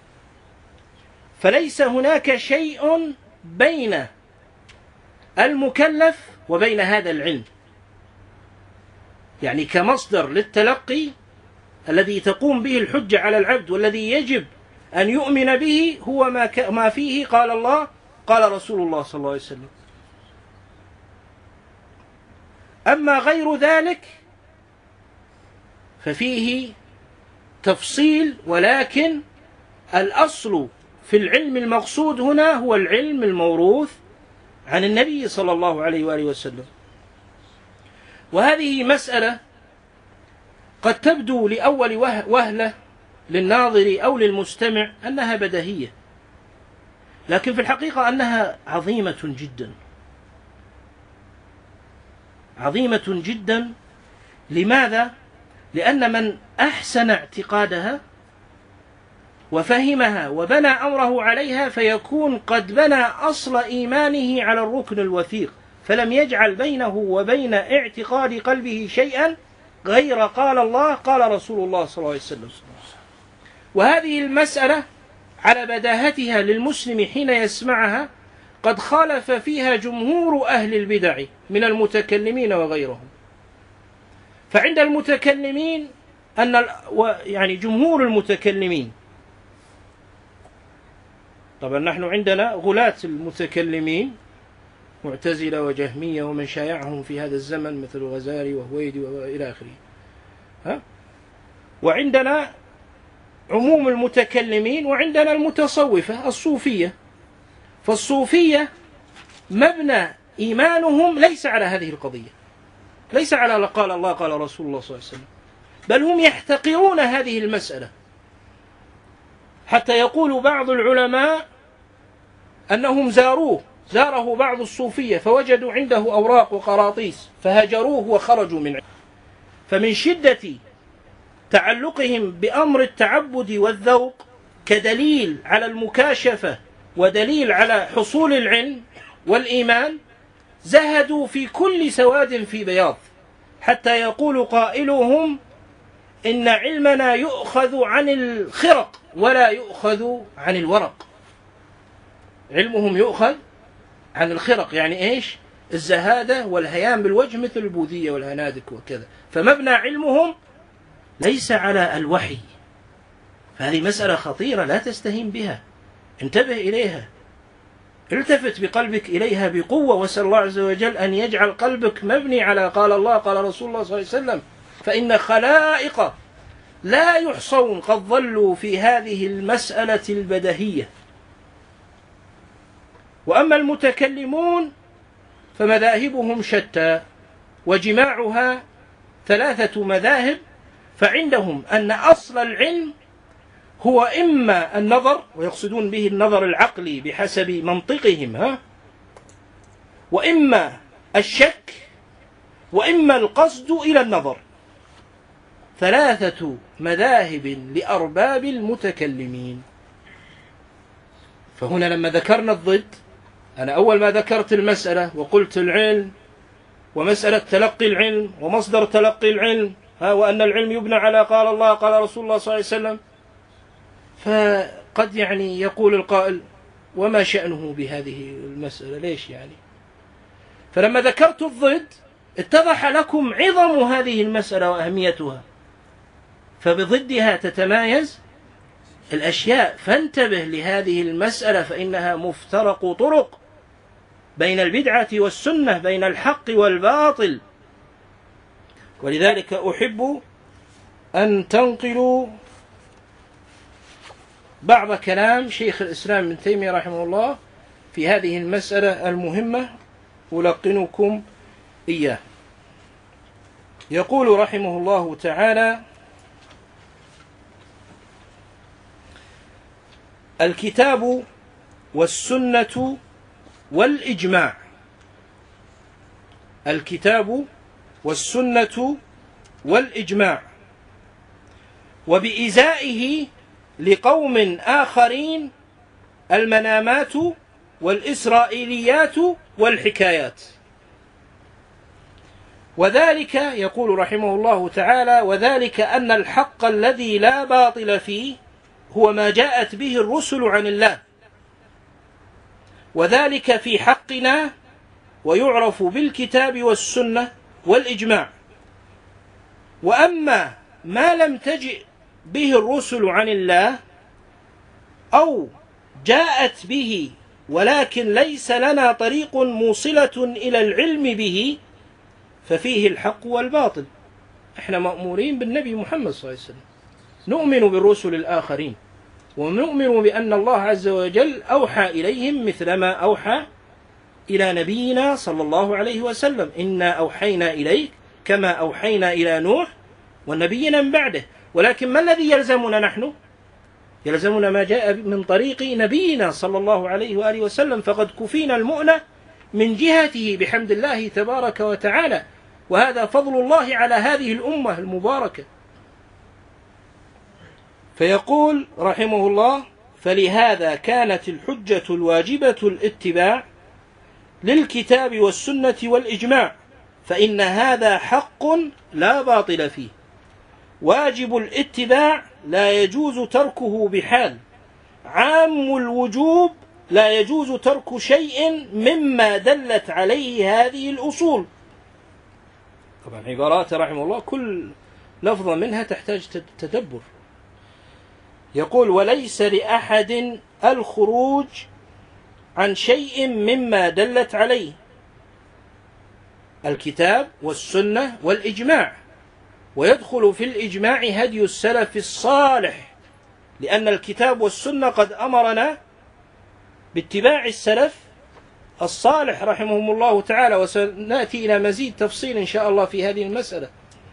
فليس هناك شيء بين المكلف وبين هذا العلم، يعني كمصدر للتلقي الذي تقوم به الحجة على العبد والذي يجب أن يؤمن به، هو ما فيه قال الله قال رسول الله صلى الله عليه وسلم. أما غير ذلك ففيه تفصيل، ولكن الأصل في العلم المقصود هنا هو العلم الموروث عن النبي صلى الله عليه وآله وسلم. وهذه مسألة قد تبدو لأول وهلة للناظر أو للمستمع أنها بديهية، لكن في الحقيقة أنها عظيمة جدا، عظيمة جدا. لماذا؟ لأن من أحسن اعتقادها وفهمها وبنى أمره عليها فيكون قد بنى أصل إيمانه على الركن الوثيق، فلم يجعل بينه وبين اعتقاد قلبه شيئا غير قال الله قال رسول الله صلى الله عليه وسلم. وهذه المسألة على بداهتها للمسلم حين يسمعها قد خالف فيها جمهور أهل البدع من المتكلمين وغيرهم. فعند المتكلمين يعني جمهور المتكلمين، طبعا نحن عندنا غلاة المتكلمين معتزلة وجهمية ومن شايعهم في هذا الزمن مثل الغزالي وهويدي وإلى آخره، وعندنا عموم المتكلمين، وعندنا المتصوفة الصوفية. فالصوفية مبنى إيمانهم ليس على هذه القضية، ليس على قال الله قال رسول الله صلى الله عليه وسلم، بل هم يحتقرون هذه المسألة، حتى يقول بعض العلماء أنهم زاره بعض الصوفية فوجدوا عنده أوراق وقراطيس فهجروه وخرجوا من عنده. فمن شدة تعلقهم بأمر التعبد والذوق كدليل على المكاشفة ودليل على حصول العلم والإيمان، زهدوا في كل سواد في بياض، حتى يقول قائلهم إن علمنا يؤخذ عن الخرق ولا يؤخذ عن الورق. علمهم يؤخذ عن الخرق، يعني إيش؟ الزهادة والهيام بالوجه مثل البوذية والهنادك وكذا، فمبنى علمهم ليس على الوحي. فهذه مسألة خطيرة لا تستهين بها، انتبه إليها، التفت بقلبك إليها بقوة، واسأل الله عز وجل أن يجعل قلبك مبني على قال الله قال رسول الله صلى الله عليه وسلم. فإن خلائق لا يحصون قد ظلوا في هذه المسألة البدهية. وأما المتكلمون فمذاهبهم شتى، وجماعها 3 مذاهب، فعندهم أن أصل العلم هو إما النظر، ويقصدون به النظر العقلي بحسب منطقهم، وإما الشك، وإما القصد إلى النظر. 3 مذاهب لأرباب المتكلمين. فهنا لما ذكرنا الضد، أنا أول ما ذكرت المسألة وقلت العلم ومسألة تلقي العلم ومصدر تلقي العلم، وأن العلم يبنى على قال الله قال رسول الله صلى الله عليه وسلم، فقد يقول القائل وما شأنه بهذه المسألة، ليش فلما ذكرت الضد اتضح لكم عظم هذه المسألة وأهميتها، فبضدها تتمايز الأشياء. فانتبه لهذه المسألة، فإنها مفترق طرق بين البدعة والسنة، بين الحق والباطل. ولذلك أحب أن تنقلوا بعض كلام شيخ الإسلام ابن تيمية رحمه الله في هذه المسألة المهمة، ألقنكم إياه. يقول رحمه الله تعالى: الكتاب والسنة والإجماع. الكتاب والسنة والإجماع، وبإزائه لقوم آخرين المنامات والإسرائيليات والحكايات. وذلك يقول رحمه الله تعالى: وذلك أن الحق الذي لا باطل فيه هو ما جاءت به الرسل عن الله، وذلك في حقنا ويعرف بالكتاب والسنة والإجماع. وأما ما لم تجئ به الرسل عن الله أو جاءت به ولكن ليس لنا طريق موصلة إلى العلم به ففيه الحق والباطل. احنا مأمورين بالنبي محمد صلى الله عليه وسلم، نؤمن بالرسل الآخرين، ونؤمن بأن الله عز وجل أوحى إليهم مثل ما أوحى إلى نبينا صلى الله عليه وسلم: إنا أوحينا إليك كما أوحينا إلى نوح والنبيين من بعده. ولكن ما الذي يلزمنا نحن؟ يلزمنا ما جاء من طريق نبينا صلى الله عليه وآله وسلم، فقد كفينا المؤنة من جهته بحمد الله تبارك وتعالى، وهذا فضل الله على هذه الأمة المباركة. فيقول رحمه الله: فلهذا كانت الحجة الواجبة الاتباع للكتاب والسنة والإجماع، فإن هذا حق لا باطل فيه، واجب الاتباع لا يجوز تركه بحال، عام الوجوب لا يجوز ترك شيء مما دلت عليه هذه الأصول. طبعا عبارات رحمه الله كل لفظة منها تحتاج تدبر. يقول: وليس لأحد الخروج عن شيء مما دلت عليه الكتاب والسنة والإجماع، ويدخل في الإجماع هدي السلف الصالح، لأن الكتاب والسنة قد أمرنا باتباع السلف الصالح رحمهم الله تعالى، وسنأتي إلى مزيد تفصيل إن شاء الله في هذه المسألة.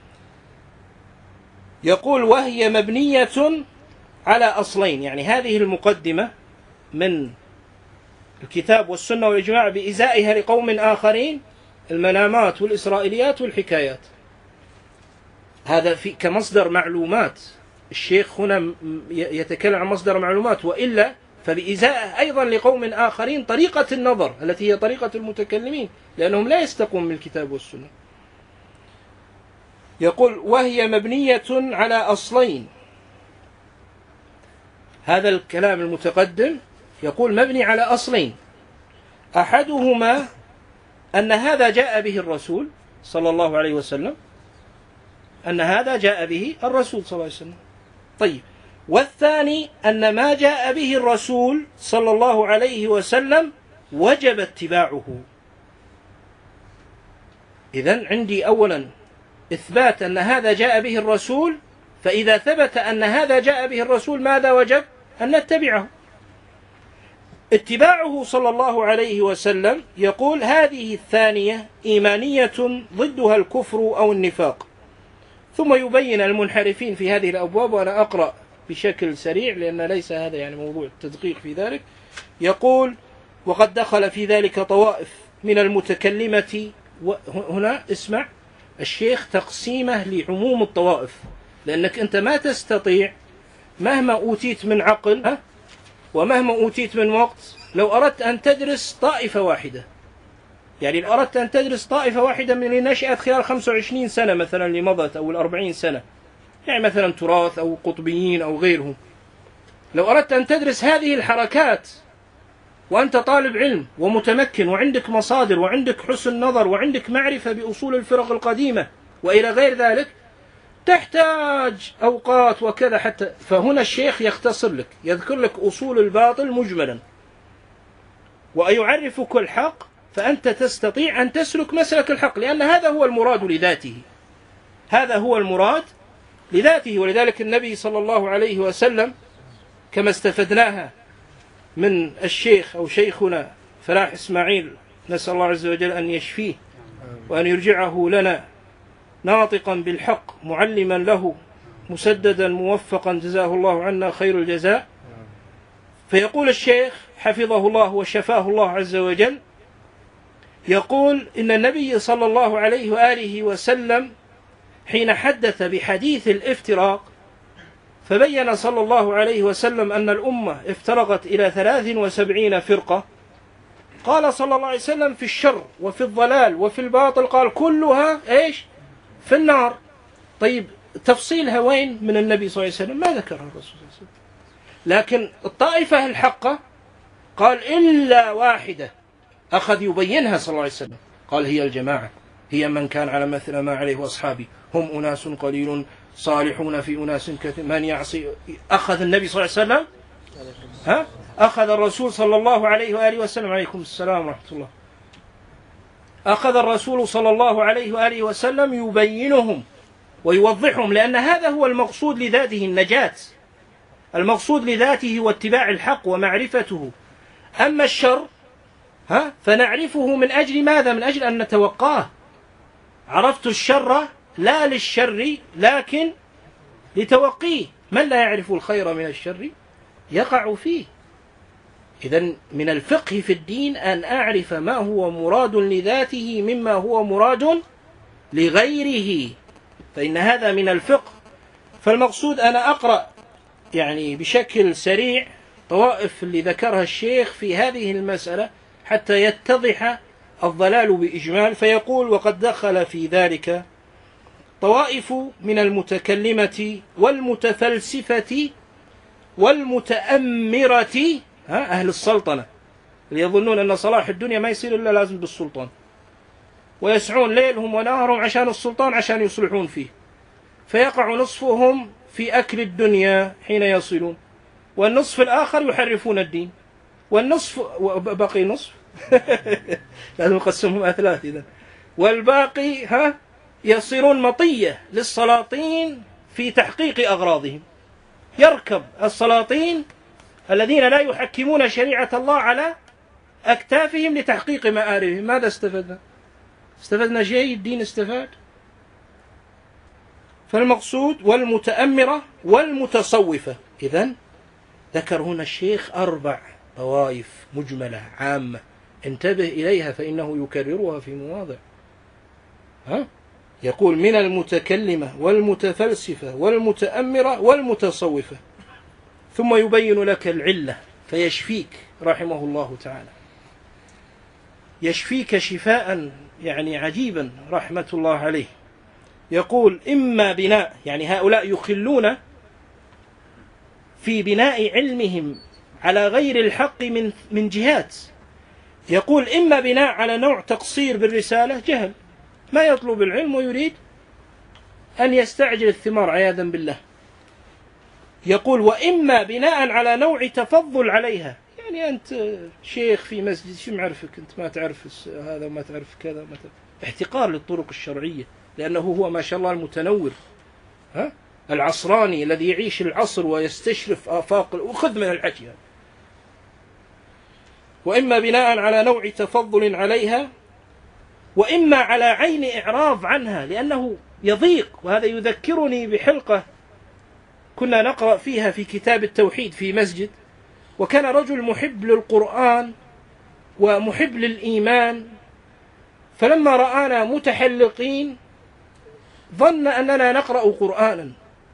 يقول: وهي مبنية على أصلين، يعني هذه المقدمة من الكتاب والسنة والإجماع بإزائها لقوم آخرين المنامات والإسرائيليات والحكايات، هذا في كمصدر معلومات. الشيخ هنا يتكلم عن مصدر معلومات، وإلا فبإزاء أيضا لقوم آخرين طريقة النظر التي هي طريقة المتكلمين، لأنهم لا يستقون من الكتاب والسنة. يقول: وهي مبنية على أصلين. هذا الكلام المتقدم يقول مبني على أصلين: أحدهما أن هذا جاء به الرسول صلى الله عليه وسلم، أن هذا جاء به الرسول صلى الله عليه وسلم. طيب، والثاني أن ما جاء به الرسول صلى الله عليه وسلم وجب اتباعه. إذن عندي أولا إثبات أن هذا جاء به الرسول، فإذا ثبت أن هذا جاء به الرسول ماذا وجب؟ أن نتبعه. اتباعه صلى الله عليه وسلم يقول هذه الثانية إيمانية ضدها الكفر أو النفاق. ثم يبين المنحرفين في هذه الأبواب، وأنا أقرأ بشكل سريع لأن ليس هذا يعني موضوع التدقيق في ذلك. يقول وقد دخل في ذلك طوائف من المتكلمة. هنا اسمع الشيخ تقسيمه لعموم الطوائف، لأنك أنت ما تستطيع مهما أوتيت من عقل ومهما أوتيت من وقت، لو أردت أن تدرس طائفة واحدة، يعني لو أردت أن تدرس طائفة واحدة من اللي نشأت خلال 25 سنة مثلا اللي مضت أو 40 سنة، يعني مثلا تراث أو قطبيين أو غيرهم، لو أردت أن تدرس هذه الحركات وأنت طالب علم ومتمكن وعندك مصادر وعندك حسن نظر وعندك معرفة بأصول الفرق القديمة وإلى غير ذلك، تحتاج أوقات وكذا حتى. فهنا الشيخ يختصر لك، يذكر لك أصول الباطل مجملا ويعرفك الحق، فأنت تستطيع أن تسلك مسلك الحق، لأن هذا هو المراد لذاته، هذا هو المراد لذاته. ولذلك النبي صلى الله عليه وسلم كما استفدناها من الشيخ أو شيخنا فلاح إسماعيل، نسأل الله عز وجل أن يشفيه وأن يرجعه لنا ناطقا بالحق معلما له مسددا موفقا جزاه الله عنا خير الجزاء. فيقول الشيخ حفظه الله وشفاه الله عز وجل، يقول إن النبي صلى الله عليه وآله وسلم حين حدث بحديث الافتراق فبين صلى الله عليه وسلم أن الأمة افترقت إلى 73 فرقة. قال صلى الله عليه وسلم في الشر وفي الضلال وفي الباطل، قال كلها إيش؟ في النار. طيب تفصيلها وين من النبي صلى الله عليه وسلم؟ ما ذكرها الرسول صلى الله عليه وسلم. لكن الطائفة الحقة قال إلا واحدة، أخذ يبينها صلى الله عليه وسلم، قال هي الجماعة، هي من كان على مثل ما عليه وأصحابي، هم أناس قليل صالحون في أناس كثير من يعصي. أخذ النبي صلى الله عليه وسلم أخذ الرسول صلى الله عليه وآله وسلم، عليكم السلام ورحمة الله، أخذ الرسول صلى الله عليه وآله وسلم يبينهم ويوضحهم، لأن هذا هو المقصود لذاته النجاة، المقصود لذاته هو اتباع الحق ومعرفته. أما الشر فنعرفه من أجل ماذا؟ من أجل أن نتوقاه. عرفت الشر لا للشر لكن لتوقيه. من لا يعرف الخير من الشر يقع فيه. إذن من الفقه في الدين أن أعرف ما هو مراد لذاته مما هو مراد لغيره، فإن هذا من الفقه. فالمقصود أنا أقرأ يعني بشكل سريع طوائف اللي ذكرها الشيخ في هذه المسألة حتى يتضح الضلال بإجمال. فيقول وقد دخل في ذلك طوائف من المتكلمة والمتفلسفة والمتأمرة، أهل السلطنة اللي يظنون أن صلاح الدنيا ما يصير إلا لازم بالسلطان، ويسعون ليلهم ونهارهم عشان السلطان عشان يصلحون فيه، فيقع نصفهم في أكل الدنيا حين يصلون، والنصف الآخر يحرفون الدين، والنصف بقي نصف لازم نقسمهم أثلاث إذا، والباقي يصيرون مطية للسلاطين في تحقيق أغراضهم. يركب السلاطين الذين لا يحكمون شريعة الله على أكتافهم لتحقيق مآربهم. ماذا استفدنا؟ استفدنا شيء؟ الدين استفاد؟ فالمقصود والمتأمرة والمتصوفة. إذن ذكر هنا الشيخ 4 طوائف مجملة عامة، انتبه إليها فإنه يكررها في مواضع. يقول من المتكلمة والمتفلسفة والمتأمرة والمتصوفة، ثم يبين لك العلة فيشفيك رحمه الله تعالى، يشفيك شفاء يعني عجيبا رحمة الله عليه. يقول إما بناء، يعني هؤلاء يخلون في بناء علمهم على غير الحق من جهات، يقول إما بناء على نوع تقصير بالرسالة، جهل، ما يطلب العلم ويريد أن يستعجل الثمار عياذا بالله. يقول وإما بناء على نوع تفضل عليها، يعني أنت شيخ في مسجد، شو معرفك أنت، ما تعرف هذا وما تعرف كذا، ما تعرف. احتقار للطرق الشرعية، لأنه هو ما شاء الله المتنور، العصراني الذي يعيش العصر ويستشرف آفاق، وخذ من الحكي. وإما بناء على نوع تفضل عليها، وإما على عين إعراض عنها، لأنه يضيق. وهذا يذكرني بحلقة كنا نقرأ فيها في كتاب التوحيد في مسجد، وكان رجل محب للقرآن ومحب للإيمان، فلما رآنا متحلقين ظن أننا نقرأ قرآنا،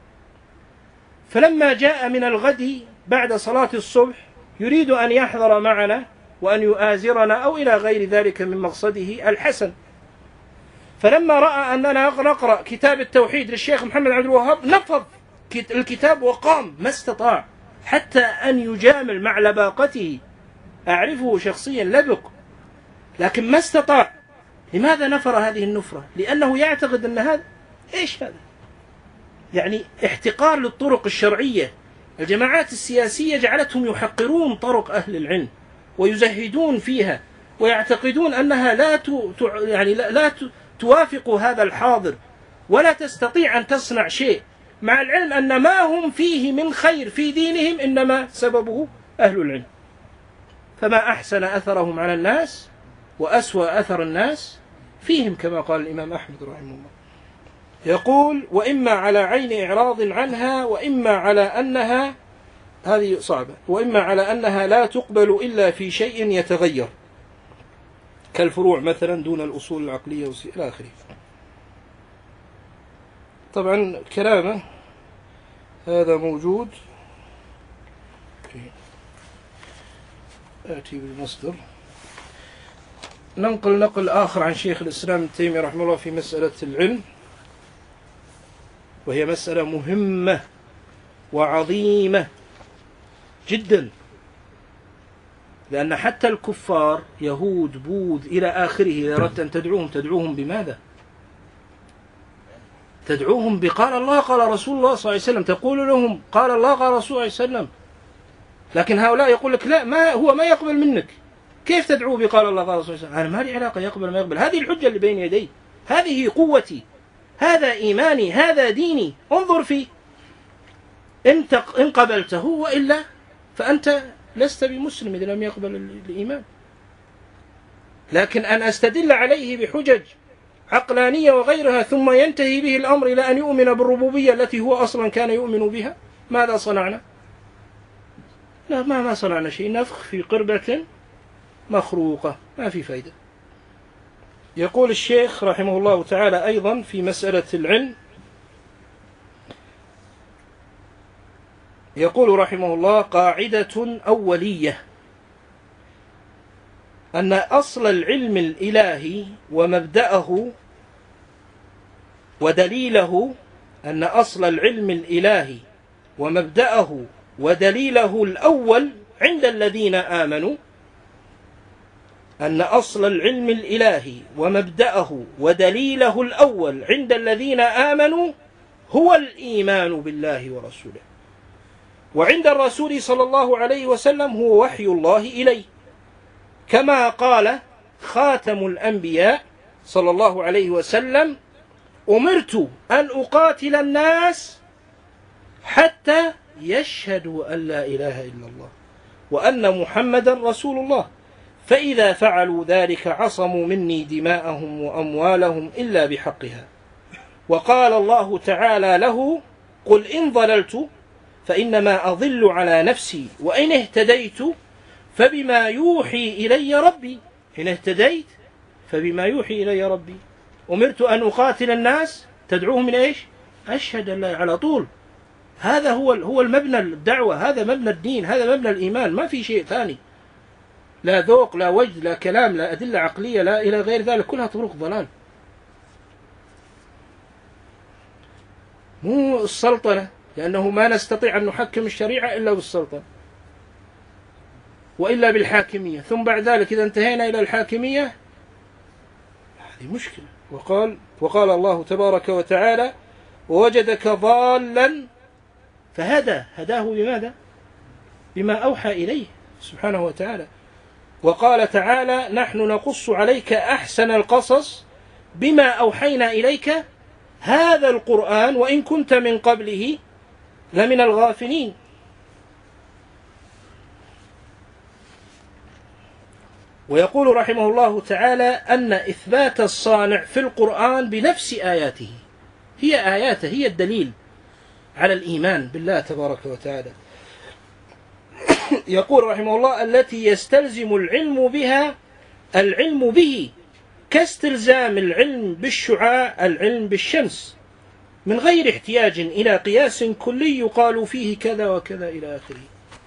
فلما جاء من الغد بعد صلاة الصبح يريد أن يحضر معنا وأن يؤازرنا أو إلى غير ذلك من مقصده الحسن، فلما رأى أننا نقرأ كتاب التوحيد للشيخ محمد عبد الوهاب نفض الكتاب وقام، ما استطاع حتى أن يجامل مع لباقته، أعرفه شخصيا لبق، لكن ما استطاع. لماذا نفر هذه النفرة؟ لأنه يعتقد أن هذا إيش هذا؟ يعني احتقار للطرق الشرعية. الجماعات السياسية جعلتهم يحقرون طرق أهل العلم ويزهدون فيها، ويعتقدون أنها لا توافق هذا الحاضر، ولا تستطيع أن تصنع شيء، مع العلم أن ما هم فيه من خير في دينهم إنما سببه أهل العلم. فما أحسن أثرهم على الناس وأسوأ أثر الناس فيهم، كما قال الإمام أحمد رحمه الله. يقول وإما على عين إعراض عنها، وإما على أنها، هذه صعبة، وإما على أنها لا تقبل إلا في شيء يتغير كالفروع مثلا دون الأصول العقلية إلى آخره. طبعا كلامه هذا موجود، آتي بالمصدر. ننقل نقل آخر عن شيخ الإسلام ابن تيمية رحمه الله في مسألة العلم، وهي مسألة مهمة وعظيمة جدا، لأن حتى الكفار يهود بوذ إلى آخره إذا أردت أن تدعوهم بماذا؟ تدعوهم بقال الله قال رسول الله صلى الله عليه وسلم، تقول لهم قال الله قال رسول الله صلى الله عليه وسلم. لكن هؤلاء يقول لك لا، ما يقبل منك، كيف تدعوه بقال الله قال رسول الله صلى الله عليه وسلم؟ أنا ما لي علاقة يقبل ما يقبل، هذه الحجة اللي بين يدي، هذه قوتي، هذا إيماني، هذا ديني، انظر فيه، إن قبلته، وإلا فأنت لست بمسلم إذا لم يقبل الإيمان. لكن أن أستدل عليه بحجج عقلانية وغيرها ثم ينتهي به الأمر إلى أن يؤمن بالربوبية التي هو أصلا كان يؤمن بها، ماذا صنعنا؟ لا، ما صنعنا شيء، نفخ في قربة مخروقة، ما في فايدة. يقول الشيخ رحمه الله تعالى أيضا في مسألة العلم، يقول رحمه الله قاعدة أولية أن أصل العلم الإلهي ومبدأه ودليله، أن أصل العلم الإلهي ومبدأه ودليله الأول عند الذين آمنوا، أن أصل العلم الإلهي ومبدأه ودليله الأول عند الذين آمنوا هو الإيمان بالله ورسوله، وعند الرسول صلى الله عليه وسلم هو وحي الله إليه، كما قال خاتم الأنبياء صلى الله عليه وسلم أمرت أن أقاتل الناس حتى يشهدوا أن لا إله إلا الله وأن محمدا رسول الله، فإذا فعلوا ذلك عصموا مني دماءهم وأموالهم إلا بحقها. وقال الله تعالى له قل إن ضللت فإنما أضل على نفسي وإن اهتديت فبما يوحي إلي ربي، إن اهتديت فبما يوحي إلي ربي. أمرت أن أقاتل الناس، تدعوهم من إيش؟ أشهد أن لا، على طول. هذا هو المبنى الدعوة، هذا مبنى الدين، هذا مبنى الإيمان، ما في شيء ثاني، لا ذوق لا وجد لا كلام لا أدلة عقلية لا إلى غير ذلك، كلها طرق ضلال. مو السلطنة، لأنه ما نستطيع أن نحكم الشريعة إلا بالسلطنة. وإلا بالحاكمية، ثم بعد ذلك إذا انتهينا إلى الحاكمية هذه مشكلة. وقال الله تبارك وتعالى ووجدك ضالا فهدى، هداه بماذا؟ بما أوحى إليه سبحانه وتعالى. وقال تعالى نحن نقص عليك أحسن القصص بما أوحينا إليك هذا القرآن وإن كنت من قبله لمن الغافلين. ويقول رحمه الله تعالى أن إثبات الصانع في القرآن بنفس آياته، هي آياته هي الدليل على الإيمان بالله تبارك وتعالى. يقول رحمه الله التي يستلزم العلم بها العلم به كاستلزام العلم بالشعاع العلم بالشمس من غير احتياج إلى قياس كلي يقال فيه كذا وكذا إلى آخره.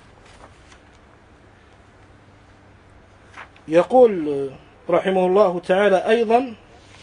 يقول رحمه الله تعالى أيضا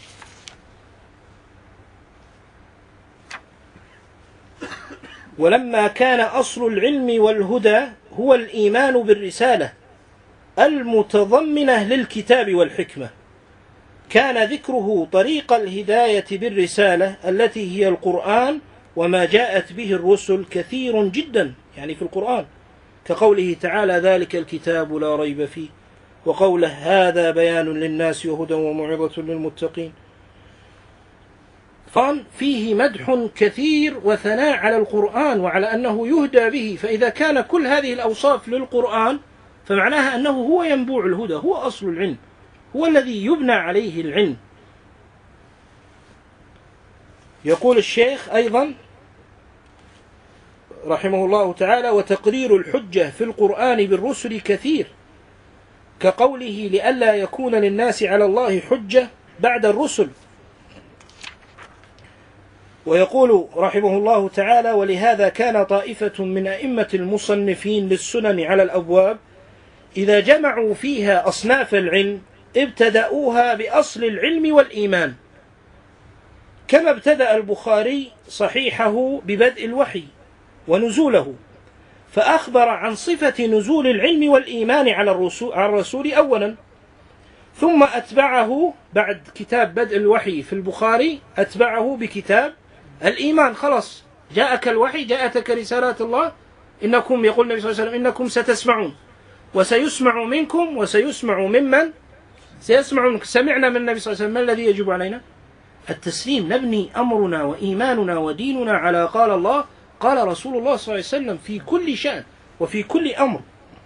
ولما كان أصل العلم والهدى هو الإيمان بالرسالة المتضمنة للكتاب والحكمة كان ذكره طريق الهداية بالرسالة التي هي القرآن وما جاءت به الرسل كثير جدا، يعني في القرآن كقوله تعالى ذلك الكتاب لا ريب فيه، وقوله هذا بيان للناس وهدى وموعظة للمتقين. فيه مدح كثير وثناء على القرآن وعلى أنه يهدى به، فإذا كان كل هذه الأوصاف للقرآن فمعناها أنه هو ينبوع الهدى، هو أصل العلم، هو الذي يبنى عليه العلم. يقول الشيخ أيضا رحمه الله تعالى وتقرير الحجة في القرآن بالرسل كثير كقوله لئلا يكون للناس على الله حجة بعد الرسل. ويقول رحمه الله تعالى ولهذا كان طائفة من أئمة المصنفين للسنن على الأبواب إذا جمعوا فيها أصناف العلم ابتدأوها بأصل العلم والإيمان، كما ابتدأ البخاري صحيحه ببدء الوحي ونزوله، فأخبر عن صفة نزول العلم والإيمان على الرسول أولا، ثم أتبعه بعد كتاب بدء الوحي في البخاري أتبعه بكتاب الإيمان. خلاص جاءك الوحي، جاءتك رسالات الله، إنكم يقول النبي صلى الله عليه وسلم إنكم ستسمعون وسيسمع منكم وسيسمع ممن سيسمع منكم. سمعنا من النبي صلى الله عليه وسلم، ما الذي يجب علينا؟ التسليم، نبني أمرنا وإيماننا وديننا على قال الله قال رسول الله صلى الله عليه وسلم في كل شأن وفي كل أمر.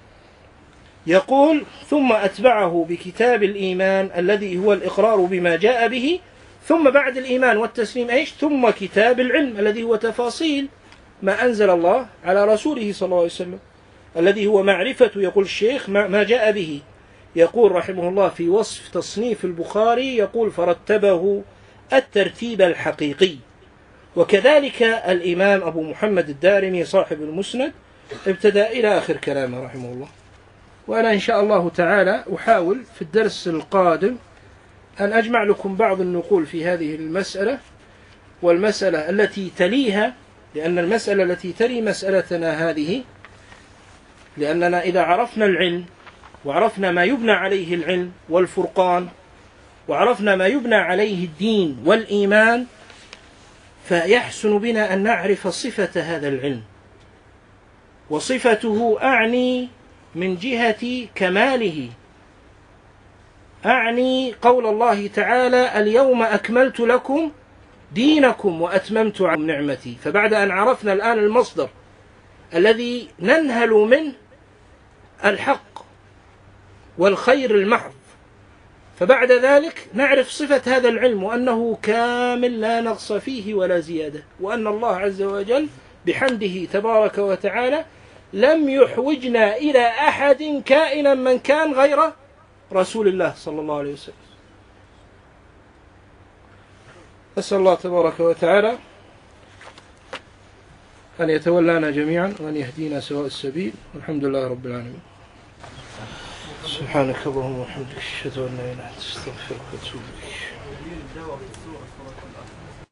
يقول ثم أتبعه بكتاب الإيمان الذي هو الإقرار بما جاء به، ثم بعد الإيمان والتسليم إيش؟ ثم كتاب العلم الذي هو تفاصيل ما أنزل الله على رسوله صلى الله عليه وسلم الذي هو معرفة، يقول الشيخ ما جاء به. يقول رحمه الله في وصف تصنيف البخاري يقول فرتبه الترتيب الحقيقي. وكذلك الإمام أبو محمد الدارمي صاحب المسند ابتدأ إلى آخر كلامه رحمه الله. وأنا إن شاء الله تعالى أحاول في الدرس القادم أن أجمع لكم بعض النقول في هذه المسألة والمسألة التي تليها، لأن المسألة التي تلي مسألتنا هذه، لأننا إذا عرفنا العلم وعرفنا ما يبنى عليه العلم والفرقان وعرفنا ما يبنى عليه الدين والإيمان فيحسن بنا أن نعرف صفة هذا العلم. وصفته أعني من جهة كماله، أعني قول الله تعالى اليوم أكملت لكم دينكم وأتممت عليكم نعمتي. فبعد أن عرفنا الآن المصدر الذي ننهل منه الحق والخير المحض، فبعد ذلك نعرف صفة هذا العلم وأنه كامل لا نقص فيه ولا زيادة، وأن الله عز وجل بحمده تبارك وتعالى لم يحوجنا إلى أحد كائنا من كان غير رسول الله صلى الله عليه وسلم. أسأل الله تبارك وتعالى أن يتولانا جميعا وأن يهدينا سواء السبيل، والحمد لله رب العالمين. سبحانك اللهم وبحمدك أشهد أن لا إله إلا أنت أستغفرك وأتوب إليك.